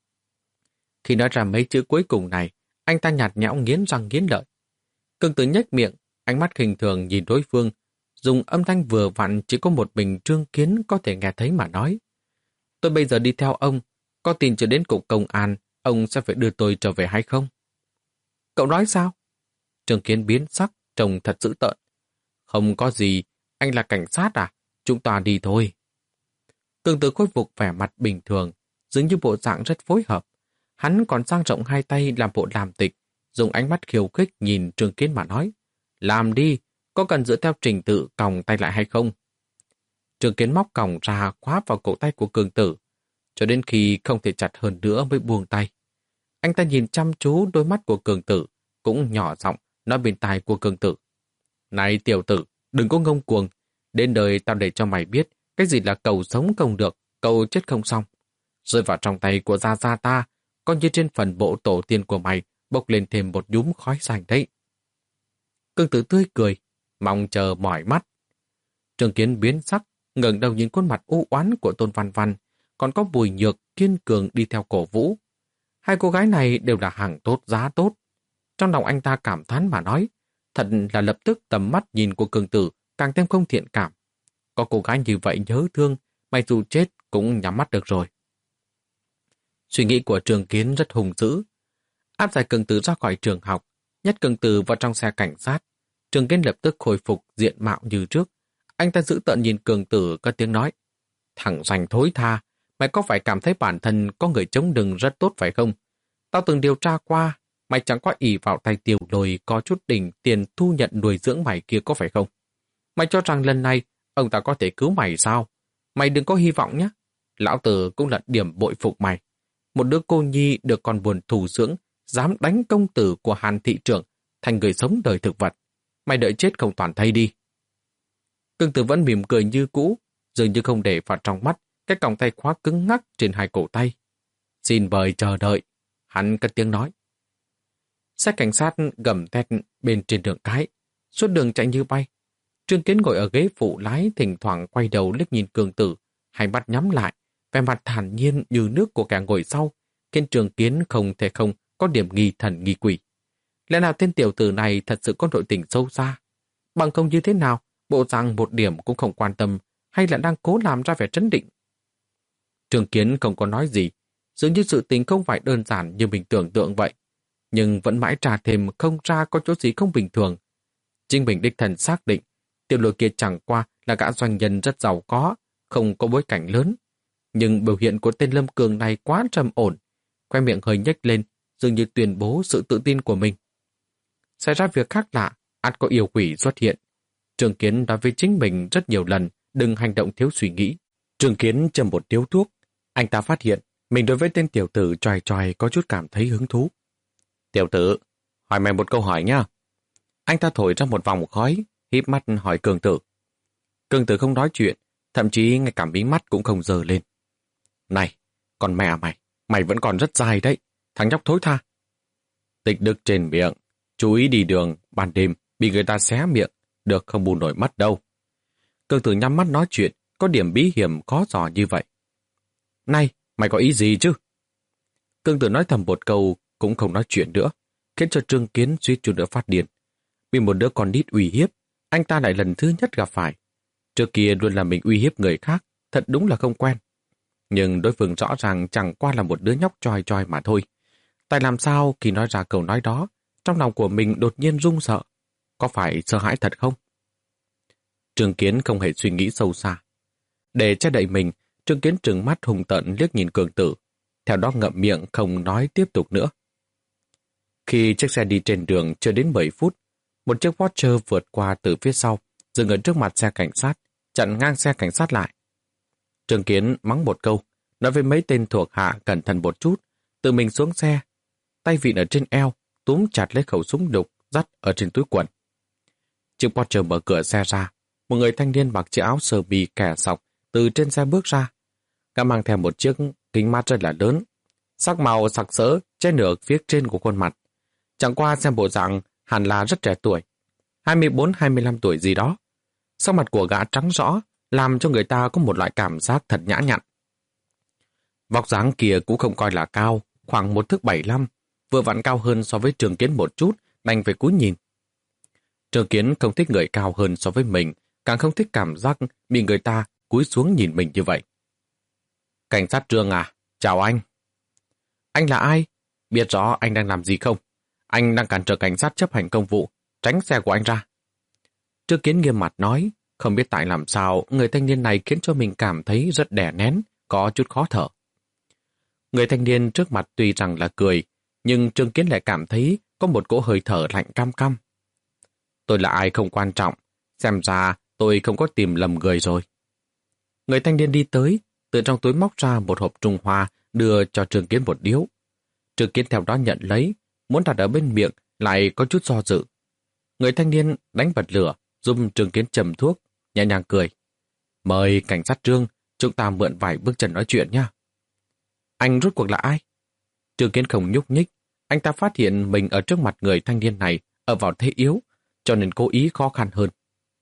Khi nói ra mấy chữ cuối cùng này, anh ta nhạt nhẽo nghiến răng nghiến lợi. Cương Tử nhếch miệng, ánh mắt khinh thường nhìn đối phương, dùng âm thanh vừa vặn chỉ có một mình Trương Kiến có thể nghe thấy mà nói. Tôi bây giờ đi theo ông, có tin chưa đến cục công an, ông sẽ phải đưa tôi trở về hay không? Cậu nói sao? Trương Kiến biến sắc, trông thật dữ tợn. Không có gì, anh là cảnh sát à? Chúng ta đi thôi. Cương Tử khôi phục vẻ mặt bình thường, dường như bộ dạng rất phối hợp. Hắn còn dang rộng hai tay làm bộ làm tịch, dùng ánh mắt khiêu khích nhìn Trương Kiến mà nói. Làm đi, có cần dựa theo trình tự còng tay lại hay không? Trương Kiến móc còng ra khóa vào cổ tay của Cương Tử, cho đến khi không thể chặt hơn nữa mới buông tay. Anh ta nhìn chăm chú đôi mắt của Cương Tử, cũng nhỏ giọng nói bên tai của Cương Tử. Này tiểu tử, đừng có ngông cuồng, đến đời tao để cho mày biết cái gì là cầu sống không được, cầu chết không xong. Rơi vào trong tay của Gia Gia ta, coi như trên phần bộ tổ tiên của mày bốc lên thêm một nhúm khói xanh đấy. Cương Tử tươi cười, mong chờ mỏi mắt. Trương Kiến biến sắc, ngẩng đầu nhìn khuôn mặt u oán của Tôn Văn Văn, còn có Bùi Nhược kiên cường đi theo cổ vũ. Hai cô gái này đều là hàng tốt giá tốt. Trong lòng anh ta cảm thán mà nói, thật là lập tức tầm mắt nhìn của Cương Tử càng thêm không thiện cảm. Có cô gái như vậy nhớ thương, mày dù chết cũng nhắm mắt được rồi. Suy nghĩ của Trương Kiến rất hùng dữ. Áp giải Cương Tử ra khỏi trường học, nhét Cương Tử vào trong xe cảnh sát. Trương Kiến lập tức khôi phục diện mạo như trước. Anh ta giữ tợn nhìn Cương Tử có tiếng nói. Thằng rành thối tha, mày có phải cảm thấy bản thân có người chống đừng rất tốt phải không? Tao từng điều tra qua, mày chẳng qua ỷ vào tay Tiểu Lôi có chút đỉnh tiền thu nhận nuôi dưỡng mày kia có phải không? Mày cho rằng lần này ông ta có thể cứu mày sao? Mày đừng có hy vọng nhé. Lão Tử cũng là điểm bội phục mày. Một đứa cô nhi được con buồn thủ dưỡng, dám đánh công tử của Hàn thị trưởng thành người sống đời thực vật. Mày đợi chết không toàn thây đi. Cương Tử vẫn mỉm cười như cũ, dường như không để vào trong mắt cái còng tay khóa cứng ngắc trên hai cổ tay. Xin mời chờ đợi. Hắn cất tiếng nói. Xe cảnh sát gầm thét bên trên đường cái, suốt đường chạy như bay. Trương Kiến ngồi ở ghế phụ lái, thỉnh thoảng quay đầu liếc nhìn Cương Tử, hai mắt nhắm lại, vẻ mặt thản nhiên như nước của kẻ ngồi sau, khiến Trương Kiến không thể không có điểm nghi thần nghi quỷ. Lẽ nào tên tiểu tử này thật sự có nội tình sâu xa? Bằng không như thế nào, bộ dạng một điểm cũng không quan tâm, hay là đang cố làm ra vẻ trấn định? Trương Kiến không có nói gì, dường như sự tình không phải đơn giản như mình tưởng tượng vậy, nhưng vẫn mãi tra thêm không ra có chỗ gì không bình thường. Chính mình đích thần xác định, Tiểu Lôi kia chẳng qua là gã doanh nhân rất giàu có, không có bối cảnh lớn. Nhưng biểu hiện của tên Lâm Cường này quá trầm ổn, khoe miệng hơi nhếch lên, dường như tuyên bố sự tự tin của mình. Xảy ra việc khác lạ, ắt có yêu quỷ xuất hiện. Trương Kiến nói với chính mình rất nhiều lần, đừng hành động thiếu suy nghĩ. Trương Kiến châm một điếu thuốc, anh ta phát hiện mình đối với tên tiểu tử choài choài có chút cảm thấy hứng thú. Tiểu tử, hỏi mày một câu hỏi nhá. Anh ta thổi ra một vòng khói, híp mắt hỏi Cương Tử. Cương Tử không nói chuyện, thậm chí ngay cả mí mắt cũng không giơ lên. Này, còn mẹ mày, mày vẫn còn rất dài đấy, thằng nhóc thối tha. Tịch đức trên miệng, chú ý đi đường, ban đêm, bị người ta xé miệng, được không bù nổi mắt đâu. Cương Tử nhắm mắt nói chuyện, có điểm bí hiểm khó dò như vậy. Này, mày có ý gì chứ? Cương Tử nói thầm một câu, cũng không nói chuyện nữa, khiến cho Trương Kiến suýt chút nữa phát điên. Vì một đứa con nít uy hiếp, anh ta lại lần thứ nhất gặp phải. Trước kia luôn là mình uy hiếp người khác, thật đúng là không quen. Nhưng đối phương rõ ràng chẳng qua là một đứa nhóc choi choi mà thôi. Tại làm sao khi nói ra câu nói đó, trong lòng của mình đột nhiên run sợ. Có phải sợ hãi thật không? Trương Kiến không hề suy nghĩ sâu xa. Để che đậy mình, Trương Kiến trừng mắt hùng tợn liếc nhìn Cường Tử, theo đó ngậm miệng không nói tiếp tục nữa. Khi chiếc xe đi trên đường chưa đến bảy phút, một chiếc Porsche vượt qua từ phía sau, dừng ở trước mặt xe cảnh sát, chặn ngang xe cảnh sát lại. Trương Kiến mắng một câu, nói với mấy tên thuộc hạ cẩn thận một chút, tự mình xuống xe, tay vịn ở trên eo, túm chặt lấy khẩu súng đục dắt ở trên túi quần. Chiếc Porsche mở cửa xe ra, một người thanh niên mặc chiếc áo sơ mi kẻ sọc từ trên xe bước ra. Gã mang theo một chiếc kính mắt rất là lớn, sắc màu sặc sỡ che nửa phía trên của khuôn mặt. Chẳng qua xem bộ dạng hẳn là rất trẻ tuổi, hai mươi bốn hai mươi lăm tuổi gì đó. Sắc mặt của gã trắng rõ, làm cho người ta có một loại cảm giác thật nhã nhặn. Vóc dáng kia cũng không coi là cao, khoảng một thước bảy lăm, vừa vặn cao hơn so với Trường Kiến một chút, đành phải cúi nhìn. Trường Kiến không thích người cao hơn so với mình, càng không thích cảm giác bị người ta cúi xuống nhìn mình như vậy. Cảnh sát Trương à, chào anh. Anh là ai? Biết rõ anh đang làm gì không? Anh đang cản trở cảnh sát chấp hành công vụ, tránh xe của anh ra. Trường Kiến nghiêm mặt nói, không biết tại làm sao người thanh niên này khiến cho mình cảm thấy rất đè nén, có chút khó thở. Người thanh niên trước mặt tuy rằng là cười, nhưng Trường Kiến lại cảm thấy có một cỗ hơi thở lạnh cam cam. Tôi là ai không quan trọng, xem ra tôi không có tìm lầm người rồi. Người thanh niên đi tới, từ trong túi móc ra một hộp Trung Hoa đưa cho Trường Kiến một điếu. Trường Kiến theo đó nhận lấy, muốn đặt ở bên miệng lại có chút do dự. Người thanh niên đánh bật lửa, giúp Trường Kiến châm thuốc, nhẹ nhàng cười. Mời cảnh sát Trương, chúng ta mượn vài bước chân nói chuyện nha. Anh rốt cuộc là ai? Trường Kiến không nhúc nhích, anh ta phát hiện mình ở trước mặt người thanh niên này ở vào thế yếu, cho nên cố ý khó khăn hơn.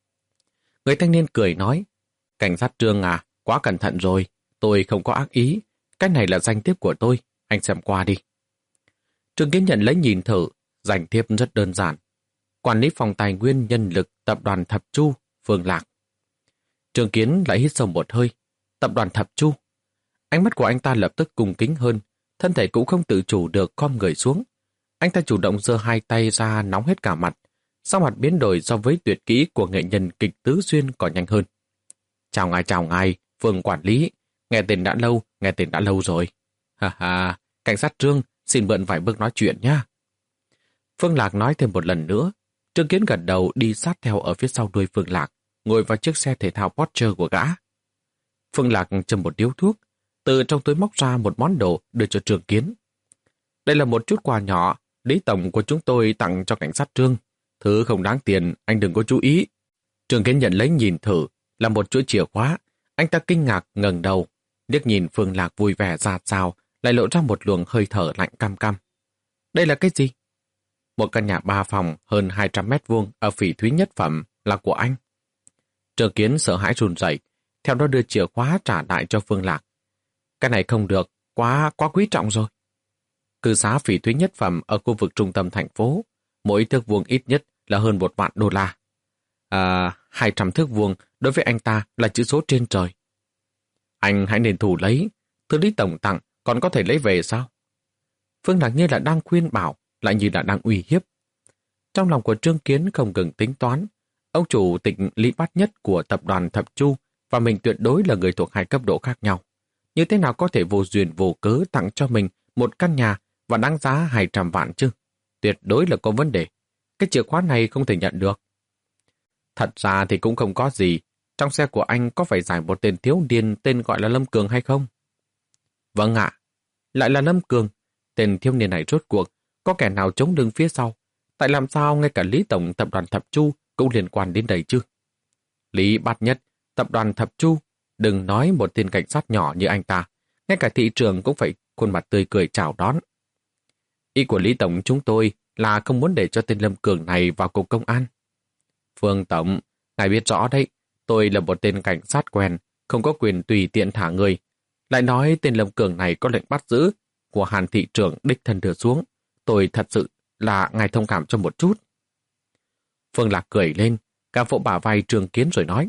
Người thanh niên cười nói, cảnh sát Trương à, quá cẩn thận rồi, tôi không có ác ý, cái này là danh thiếp của tôi, anh xem qua đi. Trường Kiến nhận lấy nhìn thử, danh thiếp rất đơn giản. Quản lý phòng tài nguyên nhân lực tập đoàn Thập Chu, Phương Lạc. Trường Kiến lại hít sâu một hơi, tập đoàn Thập Chu. Ánh mắt của anh ta lập tức cung kính hơn, thân thể cũng không tự chủ được khom người xuống. Anh ta chủ động giơ hai tay ra nóng hết cả mặt, sau mặt biến đổi so với tuyệt kỹ của nghệ nhân kịch Tứ Xuyên còn nhanh hơn. Chào ngài, chào ngài, Phương quản lý, nghe tên đã lâu, nghe tên đã lâu rồi. Ha ha, cảnh sát Trương, xin mượn vài bước nói chuyện nhá. Phương Lạc nói thêm một lần nữa, Trường Kiến gật đầu đi sát theo ở phía sau đuôi Phương Lạc, ngồi vào chiếc xe thể thao Porsche của gã. Phương Lạc châm một điếu thuốc, từ trong túi móc ra một món đồ đưa cho Trường Kiến. Đây là một chút quà nhỏ, Lý tổng của chúng tôi tặng cho cảnh sát Trương. Thứ không đáng tiền, anh đừng có chú ý. Trường Kiến nhận lấy nhìn thử, là một chuỗi chìa khóa. Anh ta kinh ngạc ngẩng đầu, liếc nhìn Phương Lạc vui vẻ ra sao, lại lộ ra một luồng hơi thở lạnh cam cam. Đây là cái gì? Một căn nhà ba phòng hơn hai trăm mét vuông ở Phỉ Thúy Nhất Phẩm là của anh. Trường Kiến sợ hãi run rẩy, theo đó đưa chìa khóa trả lại cho Phương Lạc. Cái này không được, quá quá quý trọng rồi. Cư xá Phỉ Thúy Nhất Phẩm ở khu vực trung tâm thành phố, mỗi thước vuông ít nhất là hơn một vạn đô la. À, hai trăm thước vuông đối với anh ta là chữ số trên trời. Anh hãy nên thủ lấy, thứ Lý tổng tặng còn có thể lấy về sao? Phương Lạc như là đang khuyên bảo, lại như là đang uy hiếp. Trong lòng của Trương Kiến không ngừng tính toán, ông chủ tịch Lý Bát Nhất của tập đoàn Thập Chu và mình tuyệt đối là người thuộc hai cấp độ khác nhau. Như thế nào có thể vô duyên vô cớ tặng cho mình một căn nhà và đáng giá hai trăm vạn chứ? Tuyệt đối là có vấn đề. Cái chìa khóa này không thể nhận được. Thật ra thì cũng không có gì. Trong xe của anh có phải giải một tên thiếu niên tên gọi là Lâm Cường hay không? Vâng ạ. Lại là Lâm Cường. Tên thiếu niên này rốt cuộc có kẻ nào chống lưng phía sau? Tại làm sao ngay cả Lý tổng tập đoàn Thập Chu cũng liên quan đến đây chứ? Lý Bát Nhất, tập đoàn Thập Chu, đừng nói một tên cảnh sát nhỏ như anh ta, ngay cả thị trường cũng phải khuôn mặt tươi cười chào đón. Ý của Lý tổng chúng tôi là không muốn để cho tên Lâm Cường này vào cục công an. Phương tổng, ngài biết rõ đấy, tôi là một tên cảnh sát quen, không có quyền tùy tiện thả người. Lại nói tên Lâm Cường này có lệnh bắt giữ của Hàn thị trưởng đích thân đưa xuống. Tôi thật sự là ngài thông cảm cho một chút. Phương Lạc cười lên, cả vỗ bả vai Trường Kiến rồi nói.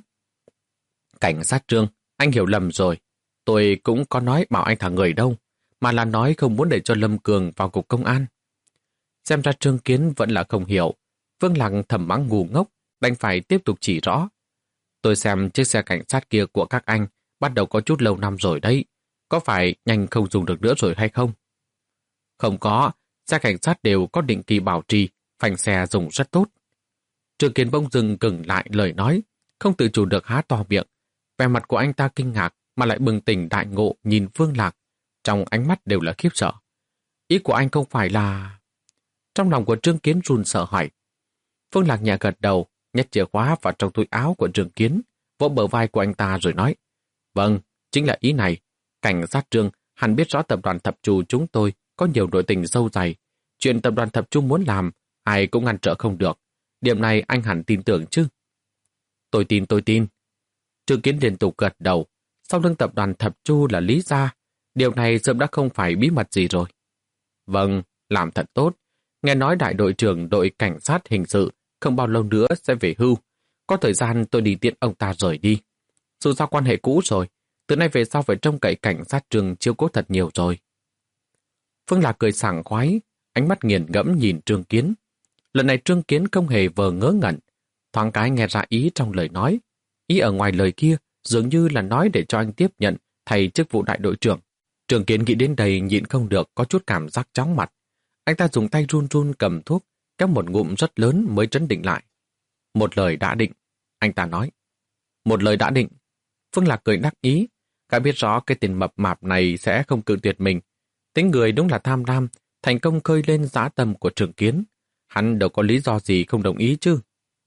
Cảnh sát Trương, anh hiểu lầm rồi. Tôi cũng có nói bảo anh thả người đâu, mà là nói không muốn để cho Lâm Cường vào cục công an. Xem ra Trương Kiến vẫn là không hiểu. Phương Lạc thầm mắng ngu ngốc, đành phải tiếp tục chỉ rõ. Tôi xem chiếc xe cảnh sát kia của các anh bắt đầu có chút lâu năm rồi đấy. Có phải nhanh không dùng được nữa rồi hay không? Không có, xe cảnh sát đều có định kỳ bảo trì, phanh xe dùng rất tốt. Trường Kiến bỗng dừng ngừng lại lời nói, không tự chủ được há to miệng. Vẻ mặt của anh ta kinh ngạc mà lại bừng tỉnh đại ngộ nhìn Phương Lạc, trong ánh mắt đều là khiếp sợ. Ý của anh không phải là... Trong lòng của Trương Kiến run sợ hỏi. Phương Lạc nhẹ gật đầu, nhét chìa khóa vào trong túi áo của Trương Kiến, vỗ bờ vai của anh ta rồi nói. Vâng, chính là ý này. Cảnh sát Trương hẳn biết rõ tập đoàn Thập Chu chúng tôi có nhiều nội tình sâu dày. Chuyện tập đoàn Thập Chu muốn làm ai cũng ngăn trở không được. Điểm này anh hẳn tin tưởng chứ. Tôi tin, tôi tin. Trương Kiến liên tục gật đầu. Sau lưng tập đoàn Thập Chu là Lý Gia. Điều này sớm đã không phải bí mật gì rồi. Vâng, làm thật tốt. Nghe nói đại đội trưởng đội cảnh sát hình sự không bao lâu nữa sẽ về hưu. Có thời gian tôi đi tiễn ông ta rời đi. Dù sao quan hệ cũ rồi, từ nay về sau phải trông cậy cảnh sát Trường chiếu cố thật nhiều rồi. Phương Lạc cười sảng khoái, ánh mắt nghiền ngẫm nhìn Trương Kiến. Lần này Trương Kiến không hề vờ ngớ ngẩn, thoáng cái nghe ra ý trong lời nói. Ý ở ngoài lời kia dường như là nói để cho anh tiếp nhận thay chức vụ đại đội trưởng. Trương Kiến nghĩ đến đây nhịn không được có chút cảm giác chóng mặt. Anh ta dùng tay run run cầm thuốc, kéo một ngụm rất lớn mới trấn định lại. Một lời đã định, anh ta nói. Một lời đã định. Phương Lạc cười đắc ý, cả biết rõ cái tên mập mạp này sẽ không cự tuyệt mình. Tính người đúng là tham lam, thành công khơi lên dã tâm của Trương Kiến. Hắn đâu có lý do gì không đồng ý chứ.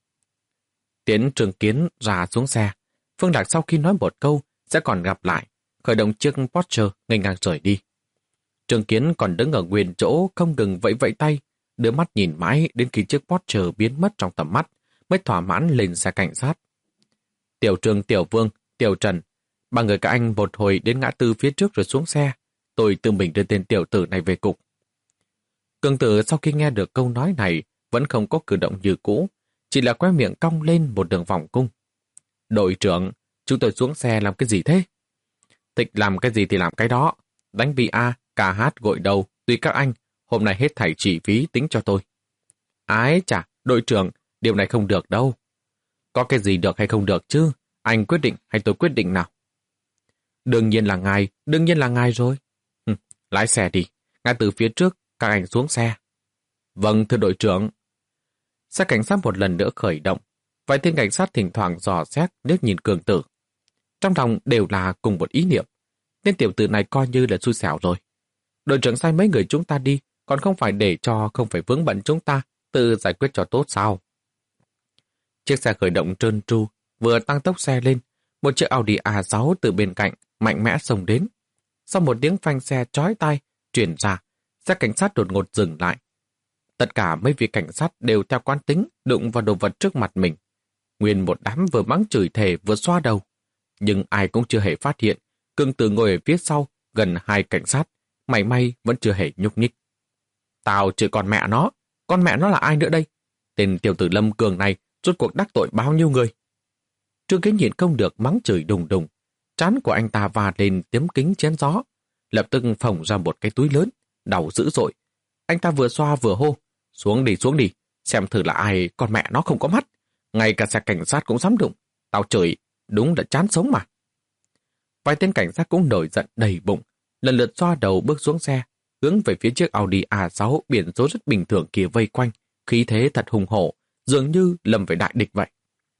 Tiến Trương Kiến ra xuống xe. Phương Lạc sau khi nói một câu sẽ còn gặp lại, khởi động chiếc Porsche nghênh ngang rời đi. Trương Kiến còn đứng ở nguyên chỗ không ngừng vẫy vẫy tay, đưa mắt nhìn mãi đến khi chiếc Porsche biến mất trong tầm mắt, mới thỏa mãn lên xe cảnh sát. Tiểu Trương, Tiểu Vương, Tiểu Trần, ba người các anh một hồi đến ngã tư phía trước rồi xuống xe. Tôi tự mình đưa tên tiểu tử này về cục. Cường tử sau khi nghe được câu nói này vẫn không có cử động như cũ, chỉ là quay miệng cong lên một đường vòng cung. Đội trưởng, chúng tôi xuống xe làm cái gì thế? Thích làm cái gì thì làm cái đó. Đánh bia, ca hát, gội đầu, tùy các anh. Hôm nay hết thảy chi phí tính cho tôi. Ái chà, đội trưởng, điều này không được đâu. Có cái gì được hay không được chứ? Anh quyết định hay tôi quyết định nào? Đương nhiên là ngài, đương nhiên là ngài rồi. Hừ, lái xe đi, ngay từ phía trước, các anh xuống xe. Vâng, thưa đội trưởng. Xe cảnh sát một lần nữa khởi động. Vài tên cảnh sát thỉnh thoảng dò xét liếc nhìn Cường tử. Trong lòng đều là cùng một ý niệm. Tên tiểu tử này coi như là xui xẻo rồi. Đội trưởng sai mấy người chúng ta đi, còn không phải để cho không phải vướng bận chúng ta, tự giải quyết cho tốt sao? Chiếc xe khởi động trơn tru, vừa tăng tốc xe lên, một chiếc Audi a sáu từ bên cạnh mạnh mẽ xông đến. Sau một tiếng phanh xe chói tai truyền ra, xe cảnh sát đột ngột dừng lại. Tất cả mấy vị cảnh sát đều theo quán tính đụng vào đồ vật trước mặt mình. Nguyên một đám vừa mắng chửi thề vừa xoa đầu. Nhưng ai cũng chưa hề phát hiện, Cường tử ngồi ở phía sau gần hai cảnh sát, mảy may vẫn chưa hề nhúc nhích. Tao chửi con mẹ nó, con mẹ nó là ai nữa đây? Tên tiểu tử Lâm Cường này rốt cuộc đắc tội bao nhiêu người? Trương Kiến nhịn không được mắng chửi đùng đùng, trán của anh ta va lên tiếm kính chén gió, lập tức phồng ra một cái túi lớn, đau dữ dội. Anh ta vừa xoa vừa hô, xuống đi xuống đi, xem thử là ai, con mẹ nó không có mắt, ngay cả xe cảnh sát cũng dám đụng, tao chửi, đúng là chán sống mà. Vài tên cảnh sát cũng nổi giận đầy bụng, lần lượt xoa đầu bước xuống xe, hướng về phía chiếc Audi a sáu biển số rất bình thường kia vây quanh, khí thế thật hùng hổ, dường như lầm về đại địch vậy.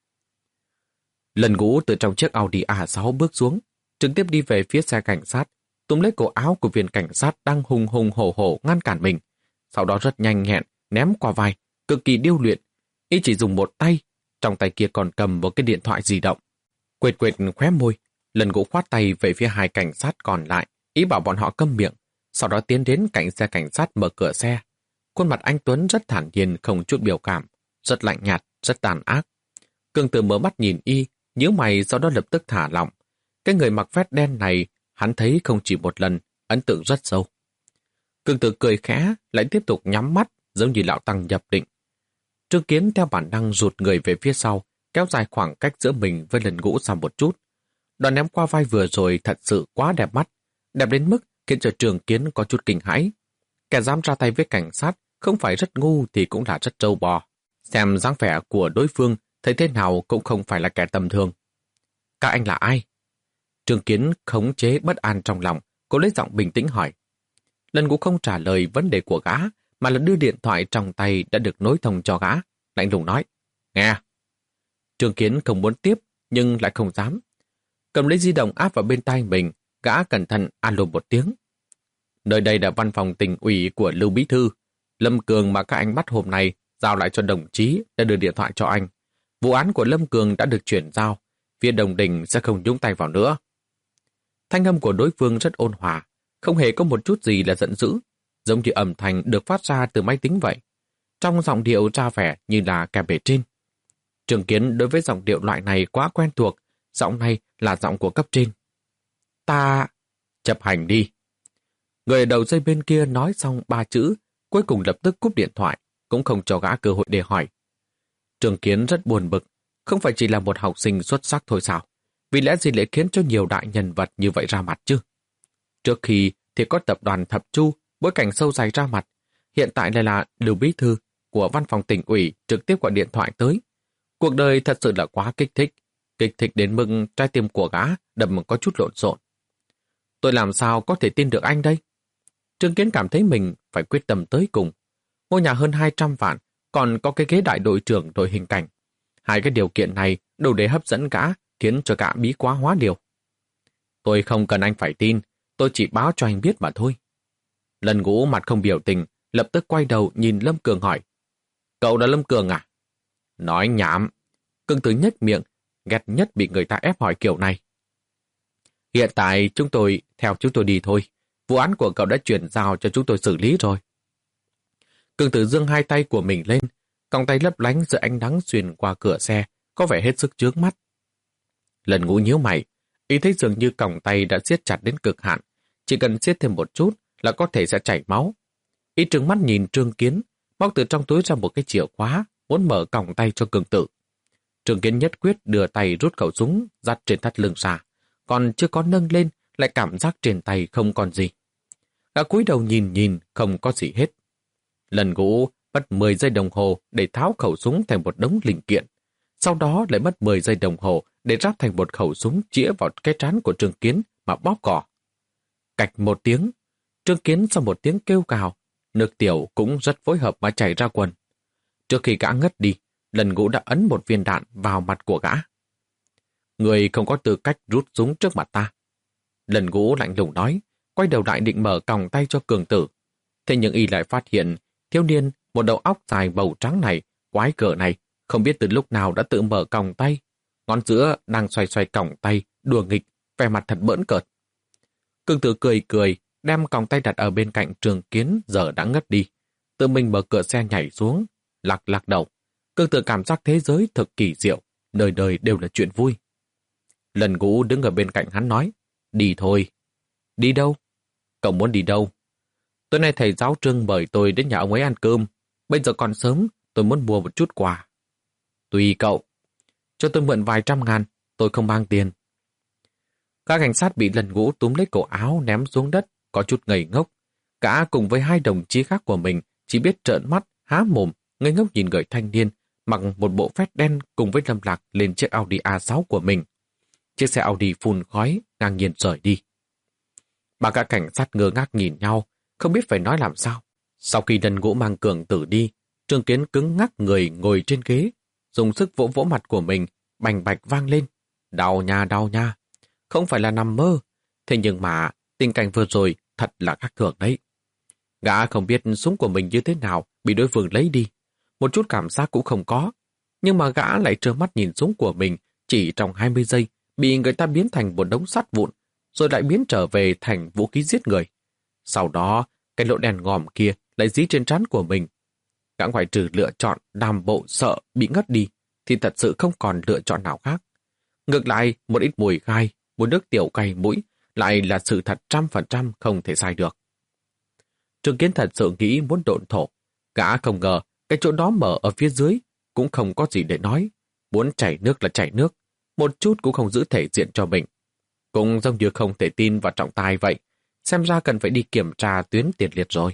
Lần Ngũ từ trong chiếc Audi a sáu bước xuống, trực tiếp đi về phía xe cảnh sát, túm lấy cổ áo của viên cảnh sát đang hùng hùng hổ hổ ngăn cản mình, sau đó rất nhanh nhẹn ném qua vai, cực kỳ điêu luyện. Y chỉ dùng một tay, trong tay kia còn cầm một cái điện thoại di động. Quệt quệt khóe môi, Lần Ngũ khoát tay về phía hai cảnh sát còn lại, ý bảo bọn họ câm miệng, sau đó tiến đến cạnh xe cảnh sát mở cửa xe. Khuôn mặt anh Tuấn rất thản nhiên, không chút biểu cảm, rất lạnh nhạt, rất tàn ác. Cường Tử mở mắt nhìn y, nhíu mày, sau đó lập tức thả lỏng. Cái người mặc vest đen này, hắn thấy không chỉ một lần, ấn tượng rất sâu. Cường Tử cười khẽ, lại tiếp tục nhắm mắt, giống như lão tăng nhập định. Trương Kiến theo bản năng rụt người về phía sau, kéo dài khoảng cách giữa mình với Lần Ngũ sau một chút. Đòn ném qua vai vừa rồi thật sự quá đẹp mắt, đẹp đến mức khiến cho Trương Kiến có chút kinh hãi. Kẻ dám ra tay với cảnh sát không phải rất ngu thì cũng là rất trâu bò. Xem dáng vẻ của đối phương, thấy thế nào cũng không phải là kẻ tầm thường. Các anh là ai? Trương Kiến khống chế bất an trong lòng, cố lấy giọng bình tĩnh hỏi. Lần Ngũ không trả lời vấn đề của gã, mà là đưa điện thoại trong tay đã được nối thông cho gã, lạnh lùng nói. Nghe! Trương Kiến không muốn tiếp, nhưng lại không dám. Cầm lấy di động áp vào bên tai mình, gã cẩn thận alo một tiếng. Nơi đây là văn phòng tỉnh ủy của Lưu Bí Thư. Lâm Cường mà các anh bắt hôm nay giao lại cho đồng chí đã đưa điện thoại cho anh. Vụ án của Lâm Cường đã được chuyển giao, phía Đồng Đình sẽ không nhúng tay vào nữa. Thanh âm của đối phương rất ôn hòa, không hề có một chút gì là giận dữ, giống như âm thanh được phát ra từ máy tính vậy. trong giọng điệu ra vẻ như là kẻ bề trên. Trương Kiến đối với giọng điệu loại này quá quen thuộc, giọng này là giọng của cấp trên. Ta... chấp hành đi. Người đầu dây bên kia nói xong ba chữ, cuối cùng lập tức cúp điện thoại, cũng không cho gã cơ hội để hỏi. Trương Kiến rất buồn bực, không phải chỉ là một học sinh xuất sắc thôi sao? Vì lẽ gì lại khiến cho nhiều đại nhân vật như vậy ra mặt chứ? Trước khi thì có tập đoàn Thập Chu, bối cảnh sâu dày ra mặt, hiện tại lại là Lưu Bí Thư của văn phòng tỉnh ủy trực tiếp gọi điện thoại tới. Cuộc đời thật sự là quá kích thích, kích thích đến mức trái tim của gã đập có chút lộn xộn. Tôi làm sao có thể tin được anh đây? Trương Kiến cảm thấy mình phải quyết tâm tới cùng. Ngôi nhà hơn hai trăm vạn, còn có cái ghế đại đội trưởng đội hình cảnh. Hai cái điều kiện này đủ để hấp dẫn gã, khiến cho gã bí quá hóa liều. Tôi không cần anh phải tin, tôi chỉ báo cho anh biết mà thôi. Lần Ngũ mặt không biểu tình, lập tức quay đầu nhìn Lâm Cường hỏi. Cậu là Lâm Cường à? Nói nhảm. Cương Tử nhếch miệng, ghét nhất bị người ta ép hỏi kiểu này. Hiện tại chúng tôi, theo chúng tôi đi thôi. Vụ án của cậu đã chuyển giao cho chúng tôi xử lý rồi. Cương Tử giương hai tay của mình lên, còng tay lấp lánh giữa ánh nắng xuyên qua cửa xe, có vẻ hết sức chướng mắt. Lần Ngũ nhíu mày, ý thấy dường như còng tay đã siết chặt đến cực hạn, chỉ cần siết thêm một chút là có thể sẽ chảy máu. Ý trừng mắt nhìn Trương Kiến, móc từ trong túi ra một cái chìa khóa, muốn mở còng tay cho Cương Tử. Trương Kiến nhất quyết đưa tay rút khẩu súng dắt trên thắt lưng ra, còn chưa có nâng lên lại cảm giác trên tay không còn gì. Gã cúi đầu nhìn nhìn không có gì hết. Lần Ngũ mất mười giây đồng hồ để tháo khẩu súng thành một đống linh kiện, sau đó lại mất mười giây đồng hồ để ráp thành một khẩu súng chĩa vào cái trán của Trương Kiến mà bóp cỏ. Cạch một tiếng, Trương Kiến sau một tiếng kêu cào, nước tiểu cũng rất phối hợp mà chảy ra quần. Trước khi gã ngất đi, Lần Ngũ đã ấn một viên đạn vào mặt của gã. Người không có tư cách rút súng trước mặt ta. Lần Ngũ lạnh lùng nói, quay đầu lại định mở còng tay cho Cường Tử. Thế nhưng y lại phát hiện, thiếu niên, một đầu óc dài bầu trắng này, quái cỡ này, không biết từ lúc nào đã tự mở còng tay. Ngón giữa đang xoay xoay còng tay, đùa nghịch, vẻ mặt thật bỡn cợt. Cường Tử cười cười, đem còng tay đặt ở bên cạnh Trương Kiến giờ đã ngất đi. Tự mình mở cửa xe nhảy xuống, lắc lắc đầu. Cường Tử cảm giác thế giới thực kỳ diệu, đời đời đều là chuyện vui. Lần Ngũ đứng ở bên cạnh hắn nói, đi thôi. Đi đâu? Cậu muốn đi đâu? Tối nay thầy giáo Trương mời tôi đến nhà ông ấy ăn cơm. Bây giờ còn sớm, tôi muốn mua một chút quà. Tùy cậu. Cho tôi mượn vài trăm ngàn, tôi không mang tiền. Các cảnh sát bị Lần Ngũ túm lấy cổ áo ném xuống đất, có chút ngây ngốc. Cả cùng với hai đồng chí khác của mình chỉ biết trợn mắt, há mồm, ngây ngốc nhìn người thanh niên mặc một bộ vest đen cùng với Lâm Lạc lên chiếc Audi a sáu của mình. Chiếc xe Audi phun khói, ngang nhiên rời đi. Ba cả cảnh sát ngơ ngác nhìn nhau, không biết phải nói làm sao. Sau khi Lần Ngũ mang Cường Tử đi, Trương Kiến cứng ngắc người ngồi trên ghế, dùng sức vỗ vỗ mặt của mình, bành bạch vang lên. Đau nha, đau nha. Không phải là nằm mơ. Thế nhưng mà, tình cảnh vừa rồi thật là khác thường đấy. Gã không biết súng của mình như thế nào bị đối phương lấy đi. Một chút cảm giác cũng không có. Nhưng mà gã lại trơ mắt nhìn súng của mình chỉ trong hai mươi giây bị người ta biến thành một đống sắt vụn, rồi lại biến trở về thành vũ khí giết người. Sau đó, cái lỗ đèn ngòm kia lại dí trên trán của mình. Gã ngoại trừ lựa chọn làm bộ sợ bị ngất đi, thì thật sự không còn lựa chọn nào khác. Ngược lại, một ít mùi gai, một nước tiểu cay mũi, lại là sự thật trăm phần trăm không thể sai được. Trương Kiến thật sự nghĩ muốn độn thổ. Gã không ngờ, cái chỗ đó mở ở phía dưới, cũng không có gì để nói. Muốn chảy nước là chảy nước, một chút cũng không giữ thể diện cho mình. Cũng giống như không thể tin vào trọng tài vậy, xem ra cần phải đi kiểm tra tuyến tiền liệt rồi.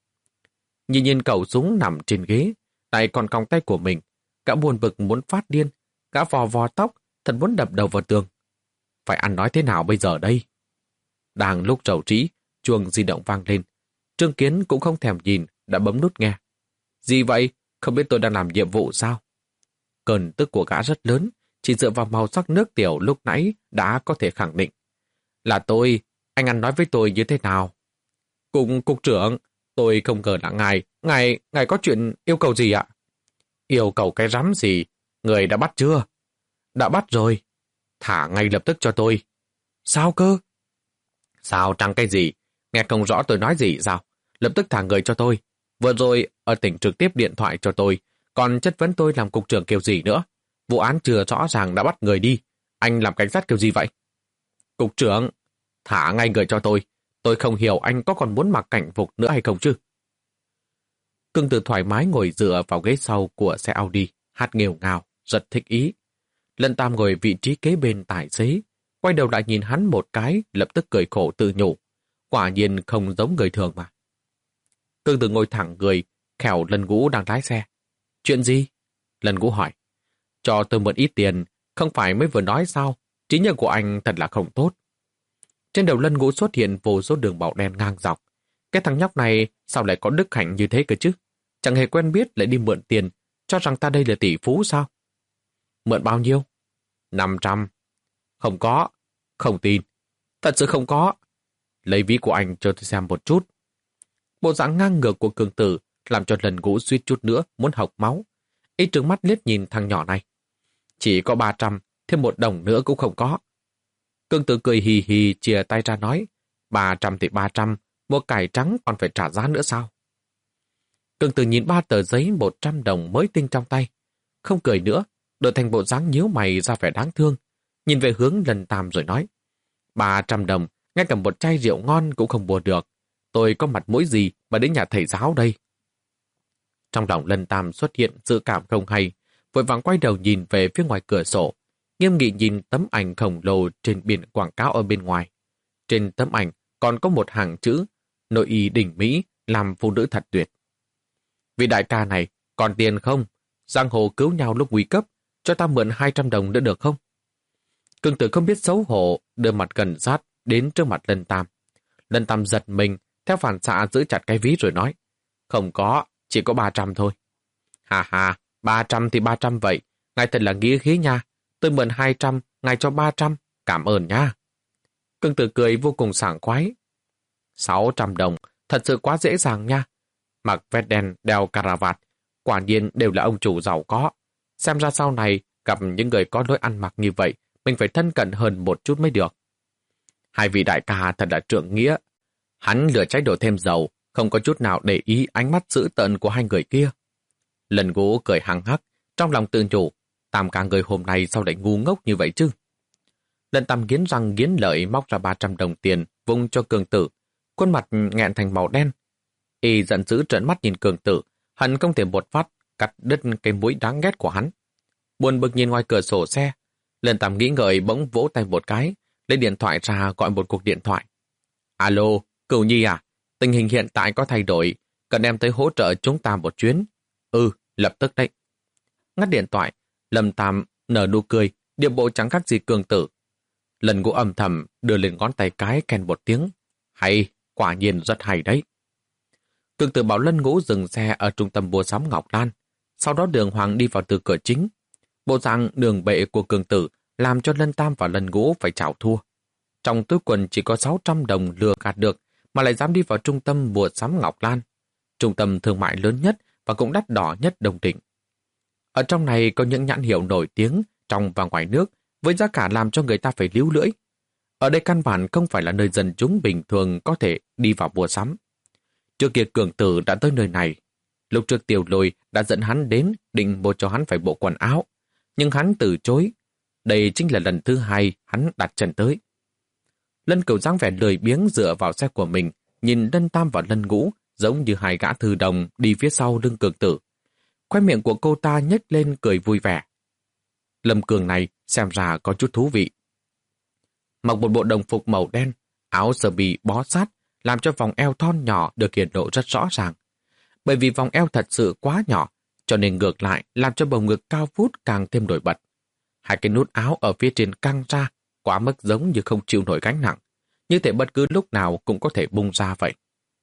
Nhìn nhìn cậu súng nằm trên ghế, tay còn còng tay của mình, gã buồn bực muốn phát điên, gã vò vò tóc, thật muốn đập đầu vào tường. Phải ăn nói thế nào bây giờ đây? Đang lúc rầu rĩ, chuông di động vang lên. Trương Kiến cũng không thèm nhìn, đã bấm nút nghe. Gì vậy? Không biết tôi đang làm nhiệm vụ sao? Cơn tức của gã rất lớn, chỉ dựa vào màu sắc nước tiểu lúc nãy đã có thể khẳng định. Là tôi, anh ăn nói với tôi như thế nào? Cùng cục trưởng, tôi không ngờ là ngài, ngài, ngài có chuyện yêu cầu gì ạ? Yêu cầu cái rắm gì? Người đã bắt chưa? Đã bắt rồi. Thả ngay lập tức cho tôi. Sao cơ? Sao chẳng cái gì? Nghe không rõ tôi nói gì sao? Lập tức thả người cho tôi. Vừa rồi, ở tỉnh trực tiếp điện thoại cho tôi, còn chất vấn tôi làm cục trưởng kiểu gì nữa. Vụ án chưa rõ ràng đã bắt người đi. Anh làm cảnh sát kiểu gì vậy? Cục trưởng, thả ngay người cho tôi. Tôi không hiểu anh có còn muốn mặc cảnh phục nữa hay không chứ? Cương Tử thoải mái ngồi dựa vào ghế sau của xe Audi, hát nghêu ngào, rất thích ý. Lân Tam ngồi vị trí kế bên tài xế, quay đầu lại nhìn hắn một cái, lập tức cười khổ tự nhủ. Quả nhiên không giống người thường mà. Cương Tử ngồi thẳng người, khẻo Lân Ngũ đang lái xe. Chuyện gì? Lân Ngũ hỏi. Cho tôi mượn ít tiền, không phải mới vừa nói sao? Trí nhớ của anh thật là không tốt. Trên đầu Lân Ngũ xuất hiện vô số đường màu đen ngang dọc. Cái thằng nhóc này sao lại có đức hạnh như thế cơ chứ? Chẳng hề quen biết lại đi mượn tiền, cho rằng ta đây là tỷ phú sao? Mượn bao nhiêu? năm trăm. Không có. Không tin. Thật sự không có. Lấy ví của anh cho tôi xem một chút. Bộ dạng ngang ngược của Cường Tử làm cho Lân Ngũ suýt chút nữa muốn hộc máu. Ý trừng mắt liếc nhìn thằng nhỏ này. Chỉ có ba trăm, thêm một đồng nữa cũng không có. Cường Tử cười hì hì chìa tay ra nói, ba trăm thì ba trăm, mua cải trắng còn phải trả giá nữa sao? Cường Tử nhìn ba tờ giấy một trăm đồng mới tinh trong tay. Không cười nữa, đổi thành bộ dáng nhíu mày ra vẻ đáng thương. Nhìn về hướng Lân Tam rồi nói, ba trăm đồng, ngay cả một chai rượu ngon cũng không mua được. Tôi có mặt mũi gì mà đến nhà thầy giáo đây? Trong lòng Lân Tam xuất hiện dự cảm không hay, vội vàng quay đầu nhìn về phía ngoài cửa sổ, nghiêm nghị nhìn tấm ảnh khổng lồ trên biển quảng cáo ở bên ngoài. Trên tấm ảnh còn có một hàng chữ, nội y đỉnh Mỹ, làm phụ nữ thật tuyệt. Vị đại ca này, còn tiền không? Giang hồ cứu nhau lúc nguy cấp, cho ta mượn hai trăm đồng nữa được không? Cường Tử không biết xấu hổ, đưa mặt gần sát đến trước mặt Lân Tam. Lân Tam giật mình, theo phản xạ giữ chặt cái ví rồi nói, không có, chỉ có ba trăm thôi. Hà hà, ba trăm thì ba trăm vậy, ngài thật là nghĩa khí nha. Tôi mượn hai trăm, ngài cho ba trăm, cảm ơn nha. Cường Tử cười vô cùng sảng khoái. sáu trăm đồng, thật sự quá dễ dàng nha. Mặc vest đen, đeo caravat, quả nhiên đều là ông chủ giàu có. Xem ra sau này, gặp những người có lối ăn mặc như vậy, mình phải thân cận hơn một chút mới được. Hai vị đại ca thật là trượng nghĩa. Hắn lửa cháy đổ thêm dầu, không có chút nào để ý ánh mắt dữ tợn của hai người kia. Lần Gỗ cười hăng hắc, trong lòng tự nhủ, Tam ca người hôm nay sao lại ngu ngốc như vậy chứ? Lần Tam nghiến răng nghiến lợi móc ra ba trăm đồng tiền, vung cho Cường Tử, khuôn mặt nghẹn thành màu đen. Y giận dữ trợn mắt nhìn Cường Tử, hận không thể một phát cắt đứt cái mũi đáng ghét của hắn. Buồn bực nhìn ngoài cửa sổ xe, Lần Tam nghĩ ngợi bỗng vỗ tay một cái, lấy điện thoại ra gọi một cuộc điện thoại. Alo, Cửu Nhi à? Tình hình hiện tại có thay đổi, cần em tới hỗ trợ chúng ta một chuyến. Ừ, lập tức đấy. Ngắt điện thoại, Lâm Tam nở nụ cười, điệu bộ chẳng khác gì Cường Tử. Lần Ngũ âm thầm đưa lên ngón tay cái khen một tiếng. Hay, quả nhiên rất hay đấy. Cường Tử bảo Lân Ngũ dừng xe ở trung tâm mua sắm Ngọc Lan, sau đó Đường Hoàng đi vào từ cửa chính. Bộ dạng đường bệ của Cường Tử làm cho Lân Tam và Lân Ngũ phải chảo thua. Trong túi quần chỉ có sáu trăm đồng lừa gạt được mà lại dám đi vào trung tâm mua sắm Ngọc Lan, trung tâm thương mại lớn nhất và cũng đắt đỏ nhất Đông Định. Ở trong này có những nhãn hiệu nổi tiếng trong và ngoài nước với giá cả làm cho người ta phải líu lưỡi. Ở đây căn bản không phải là nơi dân chúng bình thường có thể đi vào mua sắm. Trước kia Cường Tử đã tới nơi này. Lúc trước Tiểu Lôi đã dẫn hắn đến định mua cho hắn phải bộ quần áo, nhưng hắn từ chối. Đây chính là lần thứ hai hắn đặt chân tới. Lân Cửu dáng vẻ lười biếng dựa vào xe của mình, nhìn Lân Tam và Lân Ngũ giống như hai gã thư đồng đi phía sau lưng Cường Tử. Khoe miệng của cô ta nhếch lên cười vui vẻ. Lâm Cường này xem ra có chút thú vị. Mặc một bộ đồng phục màu đen, áo sơ mi bó sát, làm cho vòng eo thon nhỏ được hiển lộ rất rõ ràng. Bởi vì vòng eo thật sự quá nhỏ, cho nên ngược lại làm cho bầu ngực cao vút càng thêm nổi bật. Hai cái nút áo ở phía trên căng ra, quá mức giống như không chịu nổi gánh nặng, như thể bất cứ lúc nào cũng có thể bung ra vậy.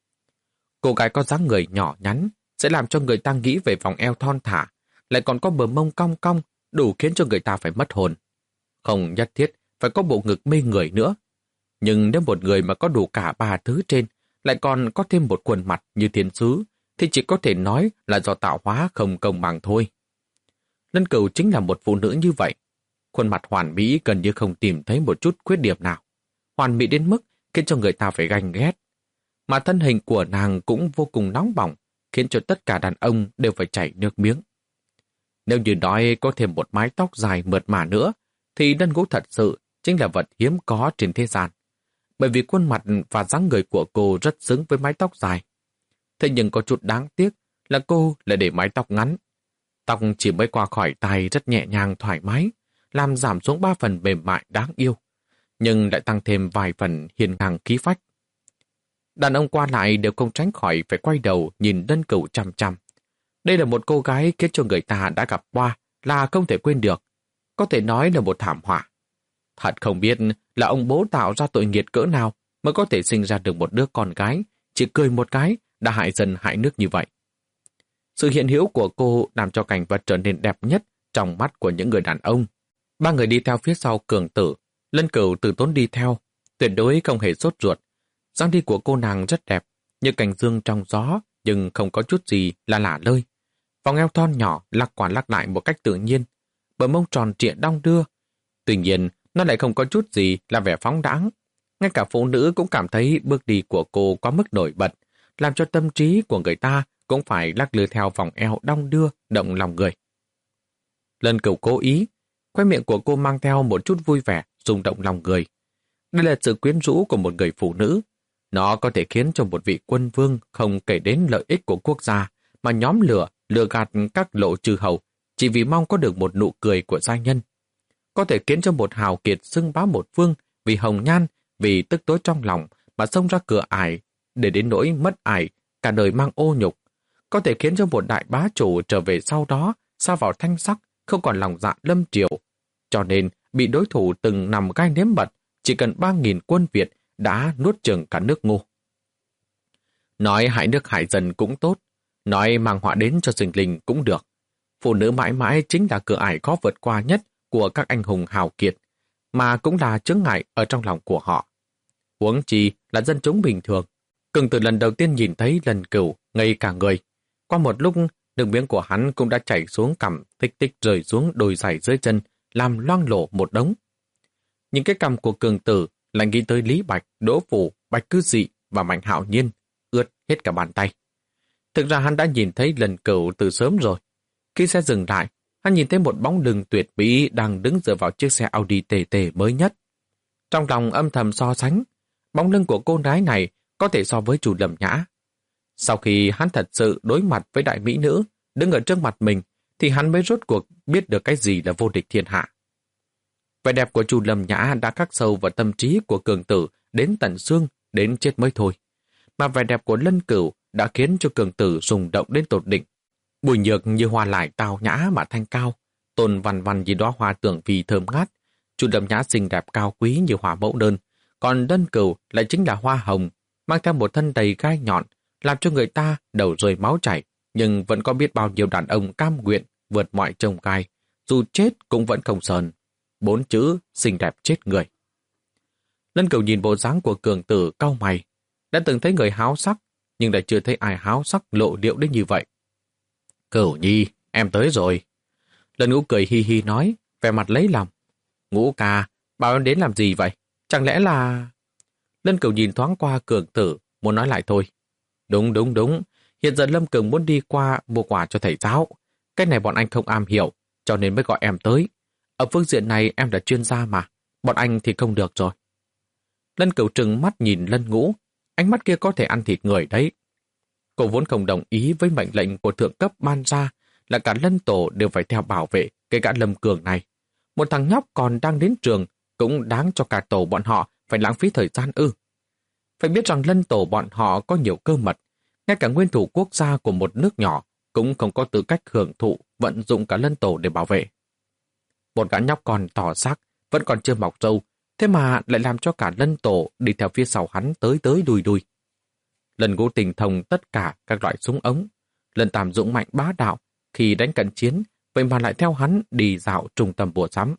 Cô gái có dáng người nhỏ nhắn sẽ làm cho người ta nghĩ về vòng eo thon thả, lại còn có bờ mông cong cong, đủ khiến cho người ta phải mất hồn. Không nhất thiết phải có bộ ngực mê người nữa. Nhưng nếu một người mà có đủ cả ba thứ trên, lại còn có thêm một khuôn mặt như thiên sứ, thì chỉ có thể nói là do tạo hóa không công bằng thôi. Lân Cửu chính là một phụ nữ như vậy. Khuôn mặt hoàn mỹ gần như không tìm thấy một chút khuyết điểm nào. Hoàn mỹ đến mức khiến cho người ta phải ganh ghét. Mà thân hình của nàng cũng vô cùng nóng bỏng, khiến cho tất cả đàn ông đều phải chảy nước miếng. Nếu như nói có thêm một mái tóc dài mượt mà nữa, thì Lân Ngũ thật sự chính là vật hiếm có trên thế gian. Bởi vì khuôn mặt và dáng người của cô rất xứng với mái tóc dài. Thế nhưng có chút đáng tiếc là cô lại để mái tóc ngắn. Tóc chỉ mới qua khỏi tai rất nhẹ nhàng thoải mái, làm giảm xuống ba phần mềm mại đáng yêu, nhưng lại tăng thêm vài phần hiền ngang khí phách. Đàn ông qua lại đều không tránh khỏi phải quay đầu nhìn Lân Cửu chằm chằm. Đây là một cô gái khiến cho người ta đã gặp qua là không thể quên được, có thể nói là một thảm họa. Thật không biết là ông bố tạo ra tội nghiệt cỡ nào mới có thể sinh ra được một đứa con gái, chỉ cười một cái đã hại dân hại nước như vậy. Sự hiện hữu của cô làm cho cảnh vật trở nên đẹp nhất trong mắt của những người đàn ông. Ba người đi theo phía sau Cường Tử, Lân Cửu từ tốn đi theo, tuyệt đối không hề sốt ruột. Dáng đi của cô nàng rất đẹp, như cành dương trong gió, nhưng không có chút gì là lả lơi. Vòng eo thon nhỏ lắc qua lắc lại một cách tự nhiên, bờ mông tròn trịa đong đưa. Tuy nhiên, nó lại không có chút gì là vẻ phóng đãng. Ngay cả phụ nữ cũng cảm thấy bước đi của cô quá mức nổi bật, làm cho tâm trí của người ta cũng phải lắc lư theo vòng eo đong đưa, động lòng người. Lân Cửu cố ý, khóe miệng của cô mang theo một chút vui vẻ, rung động lòng người. Đây là sự quyến rũ của một người phụ nữ. Nó có thể khiến cho một vị quân vương không kể đến lợi ích của quốc gia, mà nhóm lửa, lừa gạt các lộ trừ hầu, chỉ vì mong có được một nụ cười của giai nhân. Có thể khiến cho một hào kiệt xưng bá một phương vì hồng nhan, vì tức tối trong lòng mà xông ra cửa ải, để đến nỗi mất ải, cả đời mang ô nhục. Có thể khiến cho một đại bá chủ trở về sau đó, sa vào thanh sắc, không còn lòng dạ lâm triều. Cho nên, bị đối thủ từng nằm gai nếm mật, chỉ cần ba nghìn quân Việt đã nuốt chửng cả nước Ngô. Nói hại nước hại dân cũng tốt, nói mang họa đến cho sinh linh cũng được. Phụ nữ mãi mãi chính là cửa ải khó vượt qua nhất của các anh hùng hào kiệt, mà cũng là chướng ngại ở trong lòng của họ. Huống chi là dân chúng bình thường. Cường Tử lần đầu tiên nhìn thấy Lân Cửu ngây cả người. Qua một lúc, nước miếng của hắn cũng đã chảy xuống cằm, tích tích rơi xuống đôi giày dưới chân, làm loang lổ một đống. Những cái cằm của Cường Tử lại nghĩ tới Lý Bạch, Đỗ Phủ, Bạch Cư Dị và Mạnh Hạo Nhiên, ướt hết cả bàn tay. Thực ra hắn đã nhìn thấy Lân Cửu từ sớm rồi. Khi xe dừng lại, hắn nhìn thấy một bóng lưng tuyệt mỹ đang đứng dựa vào chiếc xe Audi tê tê mới nhất. Trong lòng âm thầm so sánh, bóng lưng của cô gái này có thể so với Chu Lâm Nhã. Sau khi hắn thật sự đối mặt với đại mỹ nữ, đứng ở trước mặt mình, thì hắn mới rốt cuộc biết được cái gì là vô địch thiên hạ. Vẻ đẹp của Chu Lâm Nhã đã khắc sâu vào tâm trí của Cường Tử đến tận xương, đến chết mới thôi. Mà vẻ đẹp của Lân Cửu đã khiến cho Cường Tử rung động đến tột đỉnh. Bùi nhược như hoa lại tào nhã mà thanh cao, tôn vằn vằn như đóa hoa tưởng vì thơm ngát. Chu Lâm Nhã xinh đẹp cao quý như hoa mẫu đơn, còn Lân Cửu lại chính là hoa hồng, mang theo một thân đầy gai nhọn, làm cho người ta đầu rơi máu chảy, nhưng vẫn có biết bao nhiêu đàn ông cam nguyện vượt mọi chông gai, dù chết cũng vẫn không sờn. Bốn chữ xinh đẹp chết người. Lân Cửu nhìn bộ dáng của Cường Tử cau mày, đã từng thấy người háo sắc, nhưng đã chưa thấy ai háo sắc lộ liễu đến như vậy. Cửu Nhi, em tới rồi. Lân Ngũ cười hi hi nói, vẻ mặt lấy lòng. Ngũ ca, bảo em đến làm gì vậy? Chẳng lẽ là... Lân Cửu nhìn thoáng qua Cường Tử, muốn nói lại thôi. Đúng đúng đúng, hiện giờ Lâm Cường muốn đi qua mua quà cho thầy giáo. Cái này bọn anh không am hiểu, cho nên mới gọi em tới. Ở phương diện này em là chuyên gia mà, bọn anh thì không được rồi. Lân Cửu trừng mắt nhìn Lân Ngũ, ánh mắt kia có thể ăn thịt người đấy. Cô vốn không đồng ý với mệnh lệnh của thượng cấp ban ra là cả Lân Tổ đều phải theo bảo vệ cái gã Lâm Cường này. Một thằng nhóc còn đang đến trường cũng đáng cho cả tổ bọn họ phải lãng phí thời gian ư. Phải biết rằng Lân Tổ bọn họ có nhiều cơ mật, ngay cả nguyên thủ quốc gia của một nước nhỏ cũng không có tư cách hưởng thụ vận dụng cả Lân Tổ để bảo vệ. Một gã nhóc còn tỏ xác, vẫn còn chưa mọc râu, thế mà lại làm cho cả Lân Tổ đi theo phía sau hắn tới tới đùi đùi. Lân Ngũ tình thông tất cả các loại súng ống, Lân Tam dũng mạnh bá đạo khi đánh cận chiến, vậy mà lại theo hắn đi dạo trung tâm mua sắm.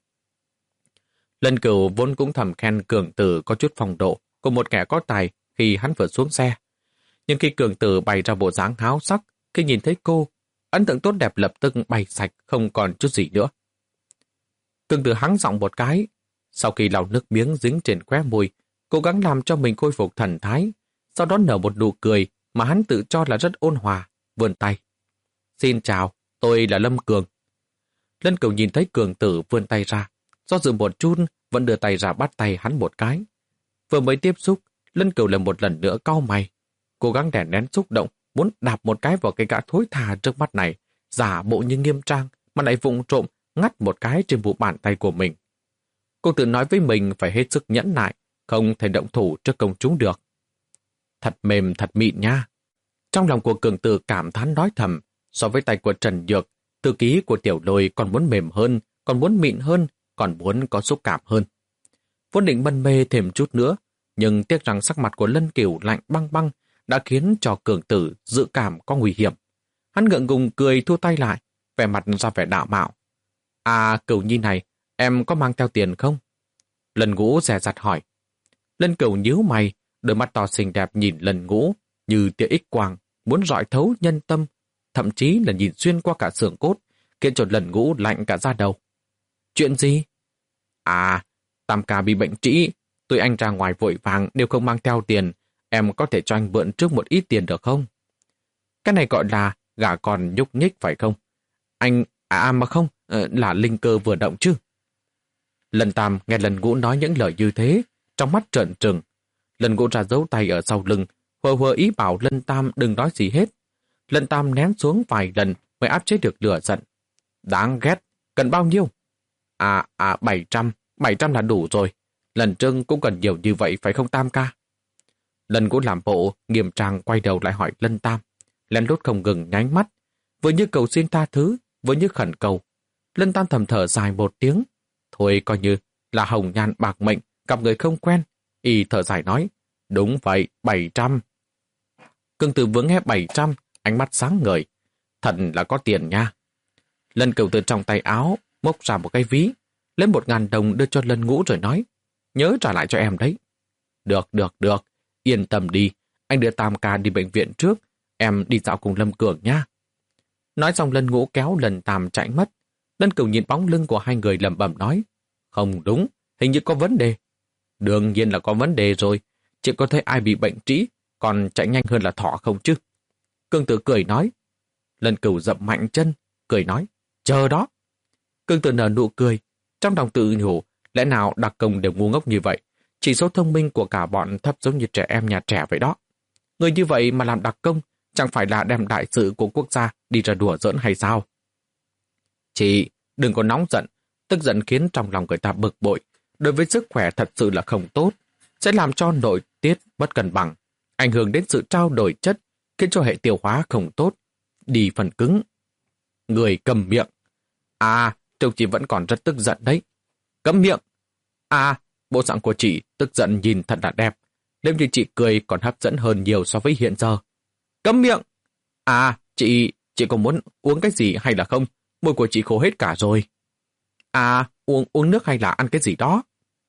Lân Cửu vốn cũng thầm khen Cường Tử có chút phong độ của một kẻ có tài khi hắn vừa xuống xe. Nhưng khi Cường Tử bày ra bộ dáng háo sắc, khi nhìn thấy cô, ấn tượng tốt đẹp lập tức bay sạch, không còn chút gì nữa. Cường Tử hắng giọng một cái, sau khi lau nước miếng dính trên khóe môi, cố gắng làm cho mình khôi phục thần thái, sau đó nở một nụ cười mà hắn tự cho là rất ôn hòa, vươn tay. Xin chào, tôi là Lâm Cường. Lân Cửu nhìn thấy Cường Tử vươn tay ra, do dự một chút vẫn đưa tay ra bắt tay hắn một cái. Vừa mới tiếp xúc, Lân Cửu lại một lần nữa cau mày, cố gắng đè nén xúc động, muốn đạp một cái vào cái gã thối thà trước mắt này, giả bộ như nghiêm trang, mà lại vụng trộm ngắt một cái trên mu bàn tay của mình. Cô tự nói với mình phải hết sức nhẫn nại, không thể động thủ trước công chúng được. Thật mềm thật mịn nha. Trong lòng của Cường Tử cảm thán nói thầm, so với tay của Trần Nhược, thư ký của Tiểu Lôi còn muốn mềm hơn, còn muốn mịn hơn, còn muốn có xúc cảm hơn. Vốn định mân mê thêm chút nữa, nhưng tiếc rằng sắc mặt của Lân Cửu lạnh băng băng đã khiến cho Cường Tử dự cảm có nguy hiểm. Hắn ngượng ngùng cười thu tay lại, vẻ mặt ra vẻ đạo mạo. À, Cửu nhi này, em có mang theo tiền không? Lân Ngũ dè dặt hỏi. Lân Cửu nhíu mày, đôi mắt to xinh đẹp nhìn Lân Ngũ như tia ích quang, muốn rọi thấu nhân tâm, thậm chí là nhìn xuyên qua cả xương cốt, khiến cho Lân Ngũ lạnh cả da đầu. Chuyện gì? À, Tam ca bị bệnh trĩ, tôi anh ra ngoài vội vàng đều không mang theo tiền, em có thể cho anh mượn trước một ít tiền được không? Cái này gọi là gà con nhúc nhích phải không? Anh, à mà không, là linh cơ vừa động chứ. Lân Tam nghe Lân Ngũ nói những lời như thế, trong mắt trợn trừng. Lân Ngũ ra giấu tay ở sau lưng, hờ hờ ý bảo Lân Tam đừng nói gì hết. Lân Tam nén xuống vài lần mới áp chế được lửa giận. Đáng ghét, cần bao nhiêu? À, à, bảy trăm, bảy trăm là đủ rồi. Lần Trưng cũng cần nhiều như vậy phải không Tam ca? Lân Ngũ làm bộ, nghiêm trang quay đầu lại hỏi Lân Tam. Lén lút không ngừng nháy mắt, vừa như cầu xin tha thứ, vừa như khẩn cầu. Lân Tam thầm thở dài một tiếng. Thôi coi như là hồng nhan bạc mệnh, gặp người không quen. Y thở dài nói, đúng vậy, bảy trăm. Cương Tử vừa nghe bảy trăm, ánh mắt sáng ngời. Thật là có tiền nha. Lân Cửu từ trong tay áo, móc ra một cái ví, lấy một ngàn đồng đưa cho Lân Ngũ rồi nói, nhớ trả lại cho em đấy. Được, được, được, yên tâm đi, anh đưa Tam ca đi bệnh viện trước, em đi dạo cùng Lâm Cường nha. Nói xong Lân Ngũ kéo Lân Tam chạy mất. Lân Cửu nhìn bóng lưng của hai người lẩm bẩm nói, không đúng, hình như có vấn đề. Đương nhiên là có vấn đề rồi, chỉ có thấy ai bị bệnh trĩ, còn chạy nhanh hơn là thỏ không chứ. Cương Tử cười nói. Lân Cửu dậm mạnh chân, cười nói, chờ đó. Cương Tử nở nụ cười, trong lòng tự nhủ, lẽ nào đặc công đều ngu ngốc như vậy, chỉ số thông minh của cả bọn thấp giống như trẻ em nhà trẻ vậy đó. Người như vậy mà làm đặc công, chẳng phải là đem đại sự của quốc gia đi ra đùa giỡn hay sao? Chị, đừng có nóng giận, tức giận khiến trong lòng người ta bực bội, đối với sức khỏe thật sự là không tốt, sẽ làm cho nội tiết bất cân bằng, ảnh hưởng đến sự trao đổi chất, khiến cho hệ tiêu hóa không tốt, đi phần cứng. Người cầm miệng. À, trông chị vẫn còn rất tức giận đấy. Cấm miệng. À, bộ dạng của chị tức giận nhìn thật là đẹp, nếu như chị cười còn hấp dẫn hơn nhiều so với hiện giờ. Cấm miệng. À, chị, chị có muốn uống cái gì hay là không? Môi của chị khô hết cả rồi. À, uống uống nước hay là ăn cái gì đó?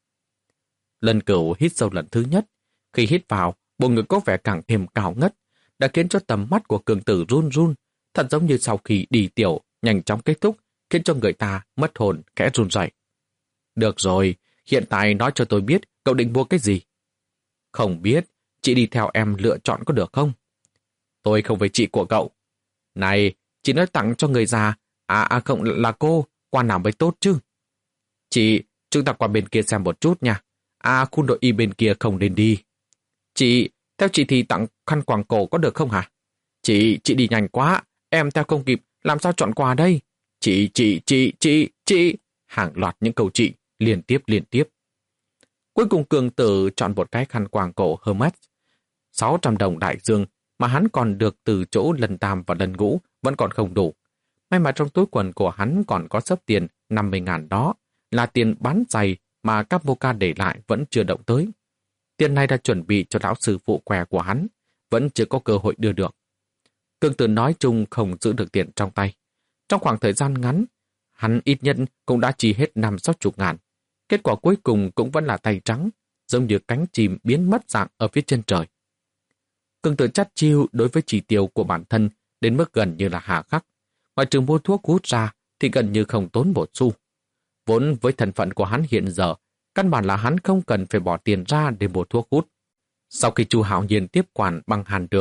Lân Cửu hít sâu lần thứ nhất. Khi hít vào, bộ ngực có vẻ càng thêm cao ngất, đã khiến cho tầm mắt của Cường Tử run run, thật giống như sau khi đi tiểu, nhanh chóng kết thúc, khiến cho người ta mất hồn, khẽ run rẩy. Được rồi, hiện tại nói cho tôi biết cậu định mua cái gì. Không biết, chị đi theo em lựa chọn có được không? Tôi không phải chị của cậu. Này, chị nói tặng cho người già, à, à không là cô, qua nào mới tốt chứ? Chị, chúng ta qua bên kia xem một chút nha. À, khu đội y bên kia không nên đi. Chị, theo chị thì tặng khăn quàng cổ có được không hả? Chị, chị đi nhanh quá, em theo không kịp, làm sao chọn quà đây? Chị, chị, chị, chị, chị. Hàng loạt những câu chị, liên tiếp liên tiếp. Cuối cùng Cường Tử chọn một cái khăn quàng cổ Hermes. sáu trăm đồng đại dương mà hắn còn được từ chỗ Lân Tam và Lân Ngũ vẫn còn không đủ. May mà trong túi quần của hắn còn có xấp tiền năm mươi ngàn đó, là tiền bán giày mà các vô ca để lại vẫn chưa động tới. Tiền này đã chuẩn bị cho lão sư phụ què của hắn, vẫn chưa có cơ hội đưa được. Cường Tử nói chung không giữ được tiền trong tay. Trong khoảng thời gian ngắn, hắn ít nhất cũng đã chi hết năm sáu chục ngàn. Kết quả cuối cùng cũng vẫn là tay trắng, giống như cánh chim biến mất dạng ở phía chân trời. Cường Tử chắt chiu đối với chỉ tiêu của bản thân đến mức gần như là hà khắc. Ngoài trừ mua thuốc hút ra thì gần như không tốn một xu. Vốn với thân phận của hắn hiện giờ, căn bản là hắn không cần phải bỏ tiền ra để mua thuốc hút. Sau khi Chu Hạo Nhiên tiếp quản bằng hàn đường,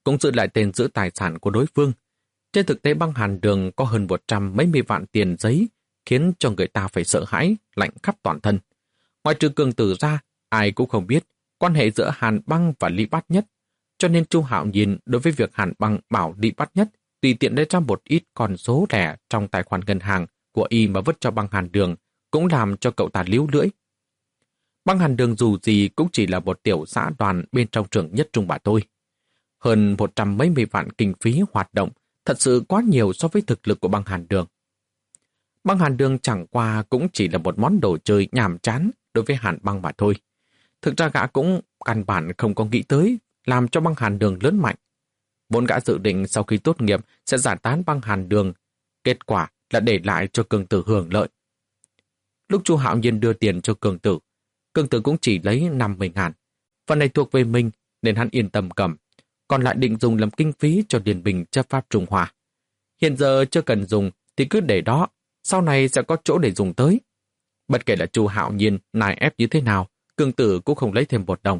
cũng giữ lại tên giữ tài sản của đối phương. Trên thực tế băng Hàn Đường có hơn một trăm mấy mươi vạn tiền giấy, khiến cho người ta phải sợ hãi, lạnh khắp toàn thân. Ngoài trừ Cường Tử ra, ai cũng không biết quan hệ giữa Hàn Băng và Lý Bát Nhất, cho nên Chu Hạo Nhiên đối với việc Hàn Băng bảo Lý Bát Nhất tùy tiện lấy ra một ít con số lẻ trong tài khoản ngân hàng của y mà vứt cho băng Hàn Đường cũng làm cho cậu ta líu lưỡi. Băng Hàn Đường dù gì cũng chỉ là một tiểu xã đoàn bên trong trường Nhất Trung bà tôi. Hơn một trăm mấy mươi vạn kinh phí hoạt động thật sự quá nhiều so với thực lực của băng Hàn Đường. Băng Hàn Đường chẳng qua cũng chỉ là một món đồ chơi nhàm chán đối với Hàn Băng mà thôi. Thực ra gã cũng căn bản không có nghĩ tới làm cho băng Hàn Đường lớn mạnh. Vốn gã dự định sau khi tốt nghiệp sẽ giải tán băng Hàn Đường, kết quả là để lại cho Cường Tử hưởng lợi. Lúc Chu Hạo Nhiên đưa tiền cho Cường Tử, Cường Tử cũng chỉ lấy năm mươi ngàn. Phần này thuộc về mình nên hắn yên tâm cầm, còn lại định dùng làm kinh phí cho Điền Bình chấp pháp Trung Hoa. Hiện giờ chưa cần dùng thì cứ để đó, sau này sẽ có chỗ để dùng tới. Bất kể là Chu Hạo Nhiên nài ép như thế nào, Cường Tử cũng không lấy thêm một đồng.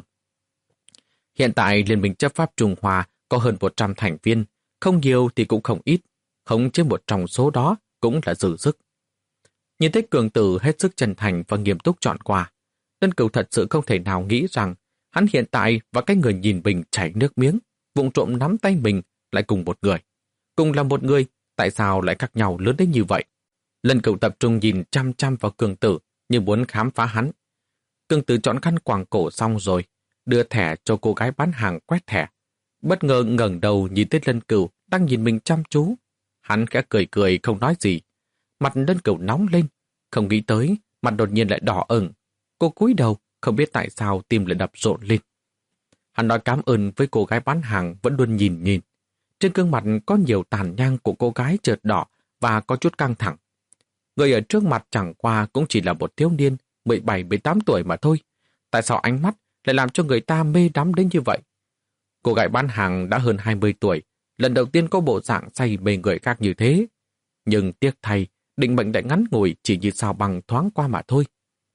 Hiện tại Liên minh chấp pháp Trung Hoa có hơn một trăm thành viên, không nhiều thì cũng không ít, không trên một trong số đó cũng là dư sức. Nhìn thấy Cường Tử hết sức chân thành và nghiêm túc chọn quà, Tân Cửu thật sự không thể nào nghĩ rằng hắn hiện tại và cái người nhìn mình chảy nước miếng, vụng trộm nắm tay mình lại cùng một người. Cùng là một người, tại sao lại khác nhau lớn đến như vậy? Lân Cửu tập trung nhìn chăm chăm vào Cường Tử như muốn khám phá hắn. Cường Tử chọn khăn quàng cổ xong rồi, đưa thẻ cho cô gái bán hàng quét thẻ. Bất ngờ ngẩng đầu nhìn thấy Lân Cửu đang nhìn mình chăm chú. Hắn khẽ cười cười không nói gì. Mặt Lân Cửu nóng lên, không nghĩ tới, mặt đột nhiên lại đỏ ửng. Cô cúi đầu, không biết tại sao tim lại đập rộn lên. Hắn nói cảm ơn với cô gái bán hàng vẫn luôn nhìn nhìn. Trên gương mặt có nhiều tàn nhang của cô gái chợt đỏ và có chút căng thẳng. Người ở trước mặt chẳng qua cũng chỉ là một thiếu niên mười bảy mười tám tuổi mà thôi. Tại sao ánh mắt lại làm cho người ta mê đắm đến như vậy? Cô gái bán hàng đã hơn hai mươi tuổi, lần đầu tiên có bộ dạng say mê người khác như thế. Nhưng tiếc thay, định mệnh đã ngắn ngủi chỉ như sao băng thoáng qua mà thôi.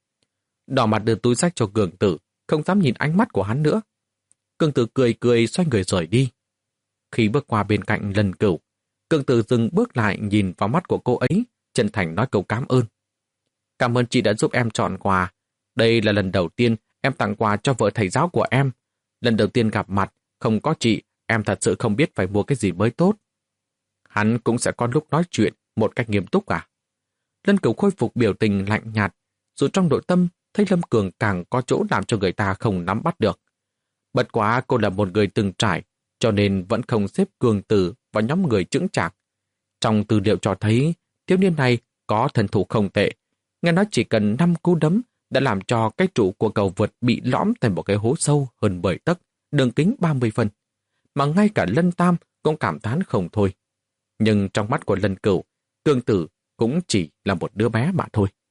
Đỏ mặt đưa túi sách cho Cường Tử, không dám nhìn ánh mắt của hắn nữa. Cường Tử cười cười xoay người rời đi. Khi bước qua bên cạnh Lân Cửu, Cường Tử dừng bước lại nhìn vào mắt của cô ấy, chân thành nói câu cảm ơn. Cảm ơn chị đã giúp em chọn quà. Đây là lần đầu tiên em tặng quà cho vợ thầy giáo của em. Lần đầu tiên gặp mặt, không có chị, em thật sự không biết phải mua cái gì mới tốt. Hắn cũng sẽ có lúc nói chuyện một cách nghiêm túc à? Lân Cửu khôi phục biểu tình lạnh nhạt, dù trong nội tâm thấy Lâm Cường càng có chỗ làm cho người ta không nắm bắt được. Bất quá cô là một người từng trải, cho nên vẫn không xếp Cường Tử vào nhóm người chững chạc. Trong tư liệu cho thấy, thiếu niên này có thần thủ không tệ. Nghe nói chỉ cần năm cú đấm đã làm cho cái trụ của cầu vượt bị lõm thành một cái hố sâu hơn mười tấc, đường kính ba mươi phân. Mà ngay cả Lân Tam cũng cảm thán không thôi. Nhưng trong mắt của Lân Cửu, Cường Tử cũng chỉ là một đứa bé mà thôi.